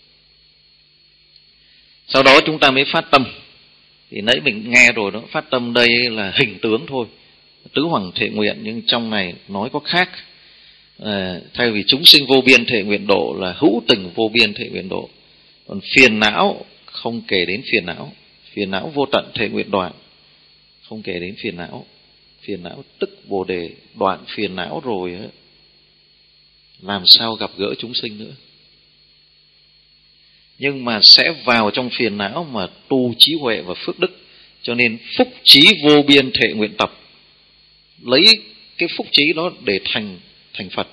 Sau đó chúng ta mới phát tâm. Thì nãy mình nghe rồi đó, phát tâm đây là hình tướng thôi, tứ hoằng thệ nguyện, nhưng trong này nói có khác. À, thay vì chúng sinh vô biên thệ nguyện độ là hữu tình vô biên thệ nguyện độ. Còn phiền não không kể đến phiền não, phiền não vô tận thệ nguyện đoạn, không kể đến phiền não. Phiền não tức Bồ Đề, đoạn phiền não rồi ấy, làm sao gặp gỡ chúng sinh nữa. Nhưng mà sẽ vào trong phiền não mà tu trí huệ và phước đức. Cho nên phúc trí vô biên thệ nguyện tập, lấy cái phúc trí đó để thành thành Phật.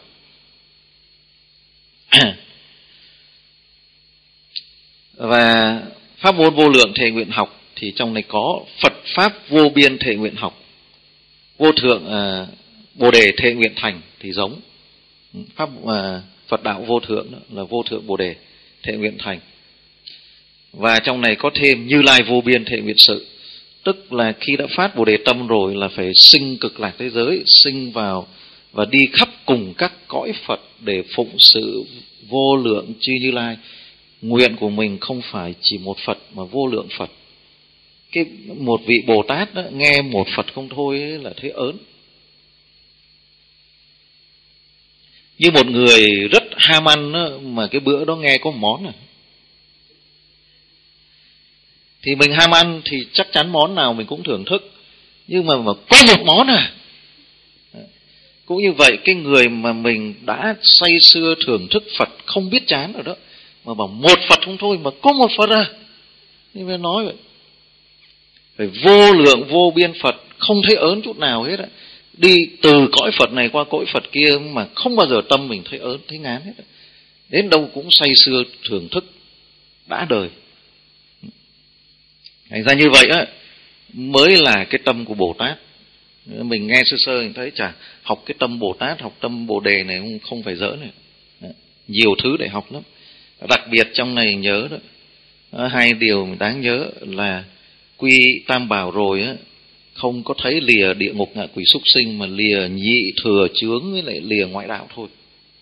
Và pháp môn vô lượng thệ nguyện học thì trong này có Phật pháp vô biên thệ nguyện học, vô thượng uh, Bồ Đề thệ nguyện thành thì giống pháp uh, Phật đạo vô thượng đó, là vô thượng Bồ Đề thệ nguyện thành. Và trong này có thêm Như Lai vô biên thệ nguyện sự, tức là khi đã phát Bồ Đề tâm rồi là phải sinh cực lạc thế giới, sinh vào và đi khắp cùng các cõi Phật để phụng sự vô lượng chư Như Lai. Nguyện của mình không phải chỉ một Phật mà vô lượng Phật. Cái một vị Bồ Tát đó, nghe một Phật không thôi ấy, là thấy ớn. Như một người rất ham ăn đó, mà cái bữa đó nghe có món à, thì mình ham ăn thì chắc chắn món nào mình cũng thưởng thức. Nhưng mà, mà có một món à. Cũng như vậy, cái người mà mình đã say sưa thưởng thức Phật không biết chán rồi đó, mà bảo một Phật không thôi mà có một Phật à. Nên mới nói vậy. Phải vô lượng vô biên Phật, không thấy ớn chút nào hết á. Đi từ cõi Phật này qua cõi Phật kia mà không bao giờ tâm mình thấy ớn, thấy ngán hết á. Đến đâu cũng say sưa thưởng thức đã đời. Thành ra như vậy á mới là cái tâm của Bồ Tát. Mình nghe sơ sơ mình thấy chả học cái tâm Bồ Tát, học tâm Bồ Đề này không, không phải giỡn này. Nhiều thứ để học lắm. Đặc biệt trong này nhớ đó, hai điều mình đáng nhớ là quy tam bảo rồi á, không có thấy lìa địa ngục ngạ quỷ súc sinh, mà lìa nhị thừa chướng với lại lìa ngoại đạo thôi.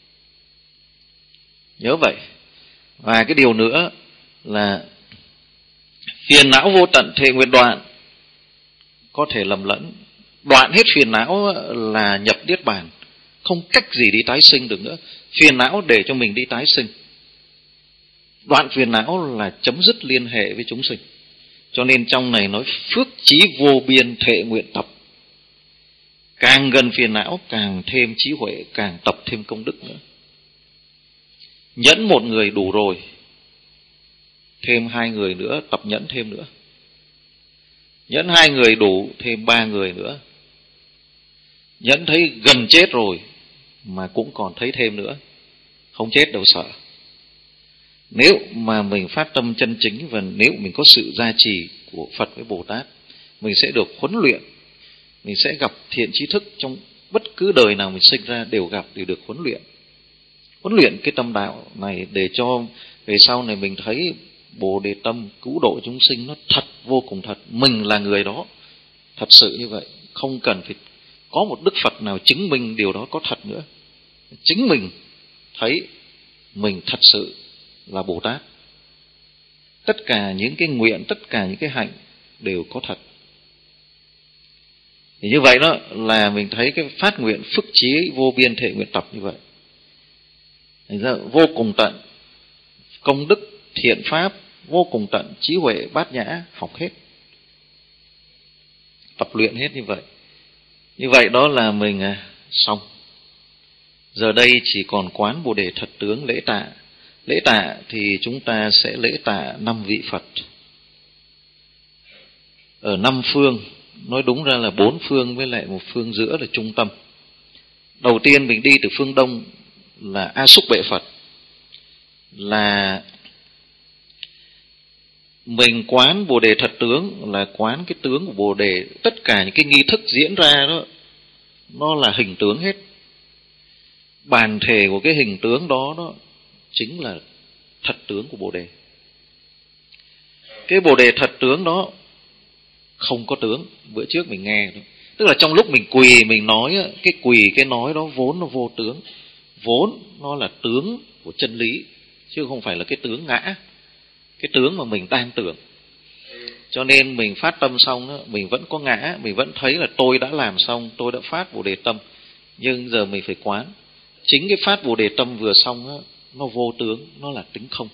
Nhớ vậy. Và cái điều nữa là phiền não vô tận thệ nguyện đoạn. Có thể lầm lẫn. Đoạn hết phiền não là nhập niết bàn, không cách gì đi tái sinh được nữa. Phiền não để cho mình đi tái sinh. Đoạn phiền não là chấm dứt liên hệ với chúng sinh. Cho nên trong này nói phước trí vô biên thệ nguyện tập. Càng gần phiền não càng thêm trí huệ, càng tập thêm công đức nữa. Nhẫn một người đủ rồi, thêm hai người nữa, tập nhẫn thêm nữa. Nhẫn hai người đủ, thêm ba người nữa. Nhẫn thấy gần chết rồi mà cũng còn thấy thêm nữa. Không chết đâu sợ. Nếu mà mình phát tâm chân chính và nếu mình có sự gia trì của Phật với Bồ Tát, mình sẽ được huấn luyện. Mình sẽ gặp thiện trí thức trong bất cứ đời nào mình sinh ra, đều gặp, đều được huấn luyện. Huấn luyện cái tâm đạo này để cho về sau này mình thấy Bồ Đề tâm cứu độ chúng sinh nó thật, vô cùng thật. Mình là người đó, thật sự như vậy. Không cần phải có một Đức Phật nào chứng minh điều đó có thật nữa. Chính mình thấy mình thật sự là Bồ Tát. Tất cả những cái nguyện, tất cả những cái hạnh đều có thật. Thì như vậy đó là mình thấy cái phát nguyện phước trí vô biên thệ nguyện tập như vậy. Thành ra vô cùng tận công đức thiện pháp, vô cùng tận trí huệ bát nhã, học hết, tập luyện hết như vậy. Như vậy đó là mình xong. Giờ đây chỉ còn quán Bồ Đề thật tướng lễ tạ. Lễ tạ thì chúng ta sẽ lễ tạ năm vị Phật ở năm phương. Nói đúng ra là bốn phương với lại một phương giữa là trung tâm. Đầu tiên mình đi từ phương Đông là A Xúc Bệ Phật. Là mình quán Bồ Đề thật tướng, là quán cái tướng của Bồ Đề. Tất cả những cái nghi thức diễn ra đó, nó là hình tướng hết. Bản thể của cái hình tướng đó, đó chính là thật tướng của Bồ Đề. Cái Bồ Đề thật tướng đó không có tướng. Bữa trước mình nghe đó. Tức là trong lúc mình quỳ mình nói, cái quỳ cái nói đó vốn nó vô tướng. Vốn nó là tướng của chân lý, chứ không phải là cái tướng ngã, cái tướng mà mình đang tưởng. Cho nên mình phát tâm xong đó, mình vẫn có ngã, mình vẫn thấy là tôi đã làm xong, tôi đã phát Bồ Đề tâm. Nhưng giờ mình phải quán. Chính cái phát Bồ Đề tâm vừa xong đó, nó vô tướng, nó là tính không.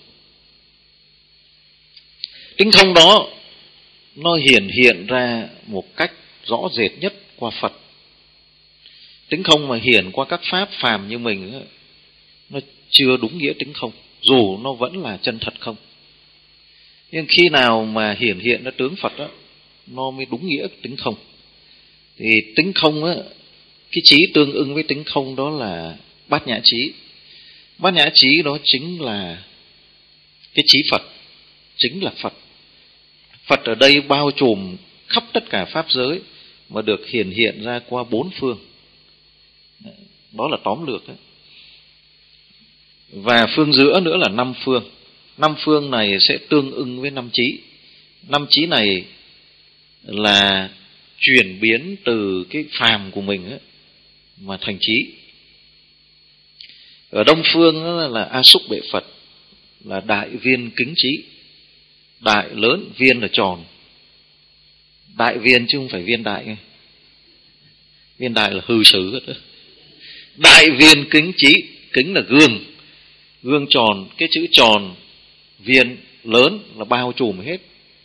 Tính không đó nó hiển hiện ra một cách rõ rệt nhất qua Phật. Tính không mà hiển qua các pháp phàm như mình đó, nó chưa đúng nghĩa tính không, dù nó vẫn là chân thật không. Nhưng khi nào mà hiển hiện ra tướng Phật đó, nó mới đúng nghĩa tính không. Thì tính không á, cái trí tương ưng với tính không đó là bát nhã trí. Bát nhã trí đó chính là cái trí Phật, chính là Phật. Phật ở đây bao trùm khắp tất cả pháp giới mà được hiển hiện ra qua bốn phương. Đó là tóm lược đó. Và phương giữa nữa là năm phương. Năm phương này sẽ tương ưng với năm trí. Năm trí này là chuyển biến từ cái phàm của mình ấy, mà thành trí. Ở Đông phương là, là A Xúc Bệ Phật, là đại viên kính trí. Đại lớn, viên là tròn. Đại viên chứ không phải viên đại. Viên đại là hư sử. Đại viên kính trí, kính là gương. Gương tròn, cái chữ tròn, viên lớn là bao trùm hết.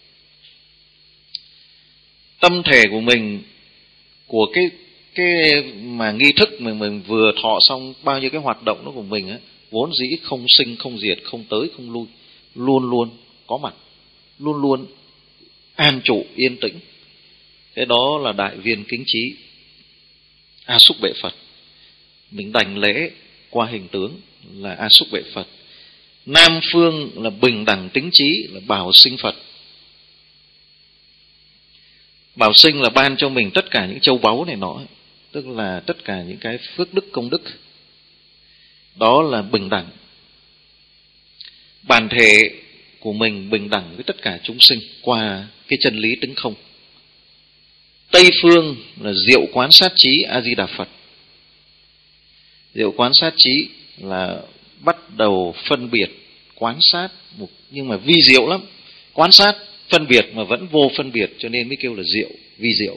Tâm thể của mình, của cái cái mà nghi thức mình mình vừa thọ xong bao nhiêu cái hoạt động đó của mình ấy, vốn dĩ không sinh không diệt, không tới không lui, luôn luôn có mặt, luôn luôn an trụ yên tĩnh. Cái đó là đại viên kính trí, A Xúc Bệ Phật. Mình đảnh lễ qua hình tướng là A Xúc Bệ Phật. Nam phương là bình đẳng tính trí, là Bảo Sinh Phật. Bảo Sinh là ban cho mình tất cả những châu báu này nọ, tức là tất cả những cái phước đức công đức. Đó là bình đẳng. Bản thể của mình bình đẳng với tất cả chúng sinh qua cái chân lý tính không. Tây phương là diệu quán sát trí A Di Đà Phật. Diệu quán sát trí là bắt đầu phân biệt, quán sát, nhưng mà vi diệu lắm. Quán sát, phân biệt mà vẫn vô phân biệt, cho nên mới kêu là diệu, vi diệu.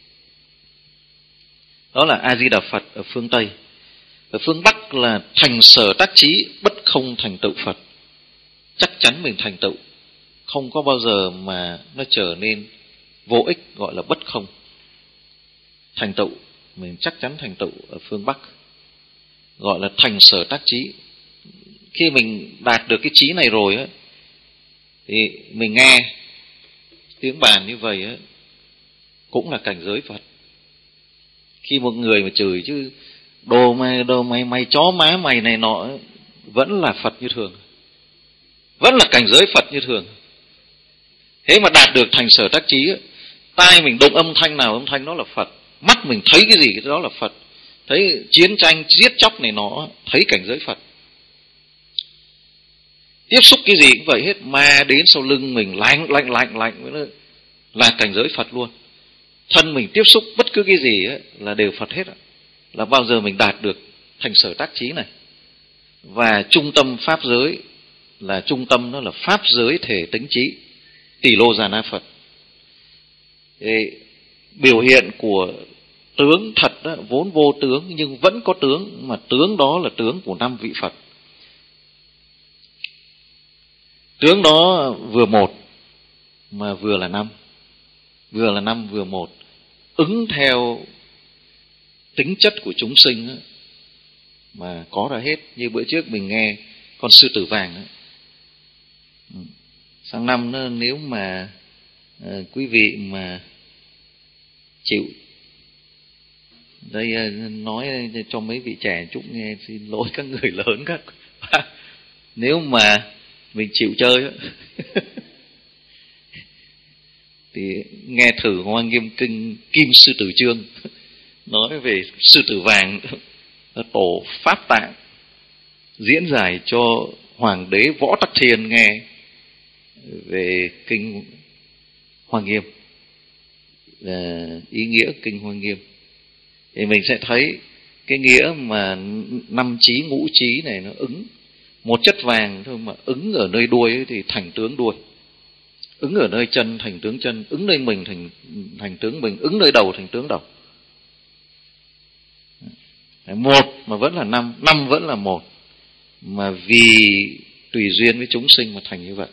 Đó là A Di Đà Phật ở phương Tây. Ở phương Bắc là thành sở tác trí, bất không thành tựu Phật. Chắc chắn mình thành tựu, không có bao giờ mà nó trở nên vô ích, gọi là bất không. Thành tựu, mình chắc chắn thành tựu ở phương Bắc, gọi là thành sở tác trí. Khi mình đạt được cái trí này rồi ấy, thì mình nghe tiếng bàn như vậy ấy, cũng là cảnh giới Phật. Khi một người mà chửi chứ đồ mày, đồ mày, mày chó má mày này nọ ấy, vẫn là Phật như thường, vẫn là cảnh giới Phật như thường. Thế mà đạt được thành sở tác trí ấy, tai mình đụng âm thanh nào âm thanh đó là Phật, mắt mình thấy cái gì cái đó là Phật, thấy chiến tranh giết chóc này nọ thấy cảnh giới Phật, tiếp xúc cái gì cũng vậy hết, ma đến sau lưng mình lạnh lạnh lạnh lạnh là cảnh giới Phật luôn. Thân mình tiếp xúc bất cứ cái gì ấy, là đều Phật hết, là bao giờ mình đạt được thành sở tác trí này. Và trung tâm pháp giới là trung tâm, đó là pháp giới thể tính trí Tỷ Lô Già Na Phật. Thì biểu hiện của tướng thật đó, vốn vô tướng nhưng vẫn có tướng, mà tướng đó là tướng của năm vị Phật. Tướng đó vừa một mà vừa là năm, vừa là năm vừa một, ứng theo tính chất của chúng sinh đó, mà có ra hết. Như bữa trước mình nghe con sư tử vàng đó. Sang năm đó, nếu mà à, quý vị mà chịu, đây nói cho mấy vị trẻ chút nghe, xin lỗi các người lớn các nếu mà mình chịu chơi đó, thì nghe thử Hoa Nghiêm Kinh Kim Sư Tử Chương nói về sư tử vàng, tổ Pháp Tạng diễn giải cho Hoàng đế Võ Tắc Thiên nghe về Kinh Hoa Nghiêm, là ý nghĩa Kinh Hoa Nghiêm, thì mình sẽ thấy cái nghĩa mà năm trí ngũ trí này nó ứng. Một chất vàng thôi mà ứng ở nơi đuôi ấy thì thành tướng đuôi, ứng ở nơi chân thành tướng chân, ứng nơi mình thành thành tướng mình, ứng nơi đầu thành tướng đầu. Một mà vẫn là năm, năm vẫn là một, mà vì tùy duyên với chúng sinh mà thành như vậy.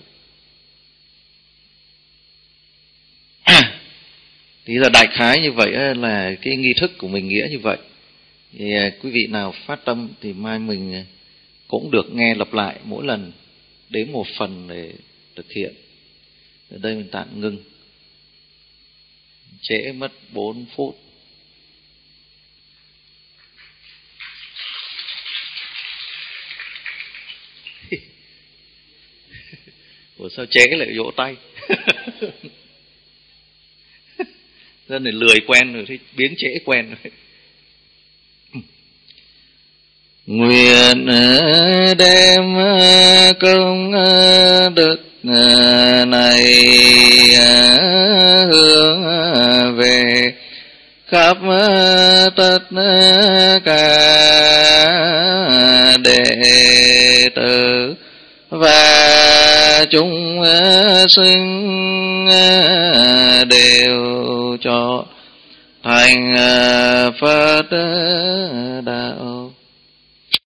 À, thì là đại khái như vậy là cái nghi thức của mình nghĩa như vậy. Thì quý vị nào phát tâm thì mai mình cũng được nghe lặp lại mỗi lần đến một phần để thực hiện. Ở đây mình tạm ngưng, trễ mất bốn phút. Ủa sao trễ lại vỗ tay? Dân này lười quen rồi thì biến trễ quen rồi. nguyện đem công đức này hướng về khắp tất cả đệ tử và chúng sinh đều cho thành Phật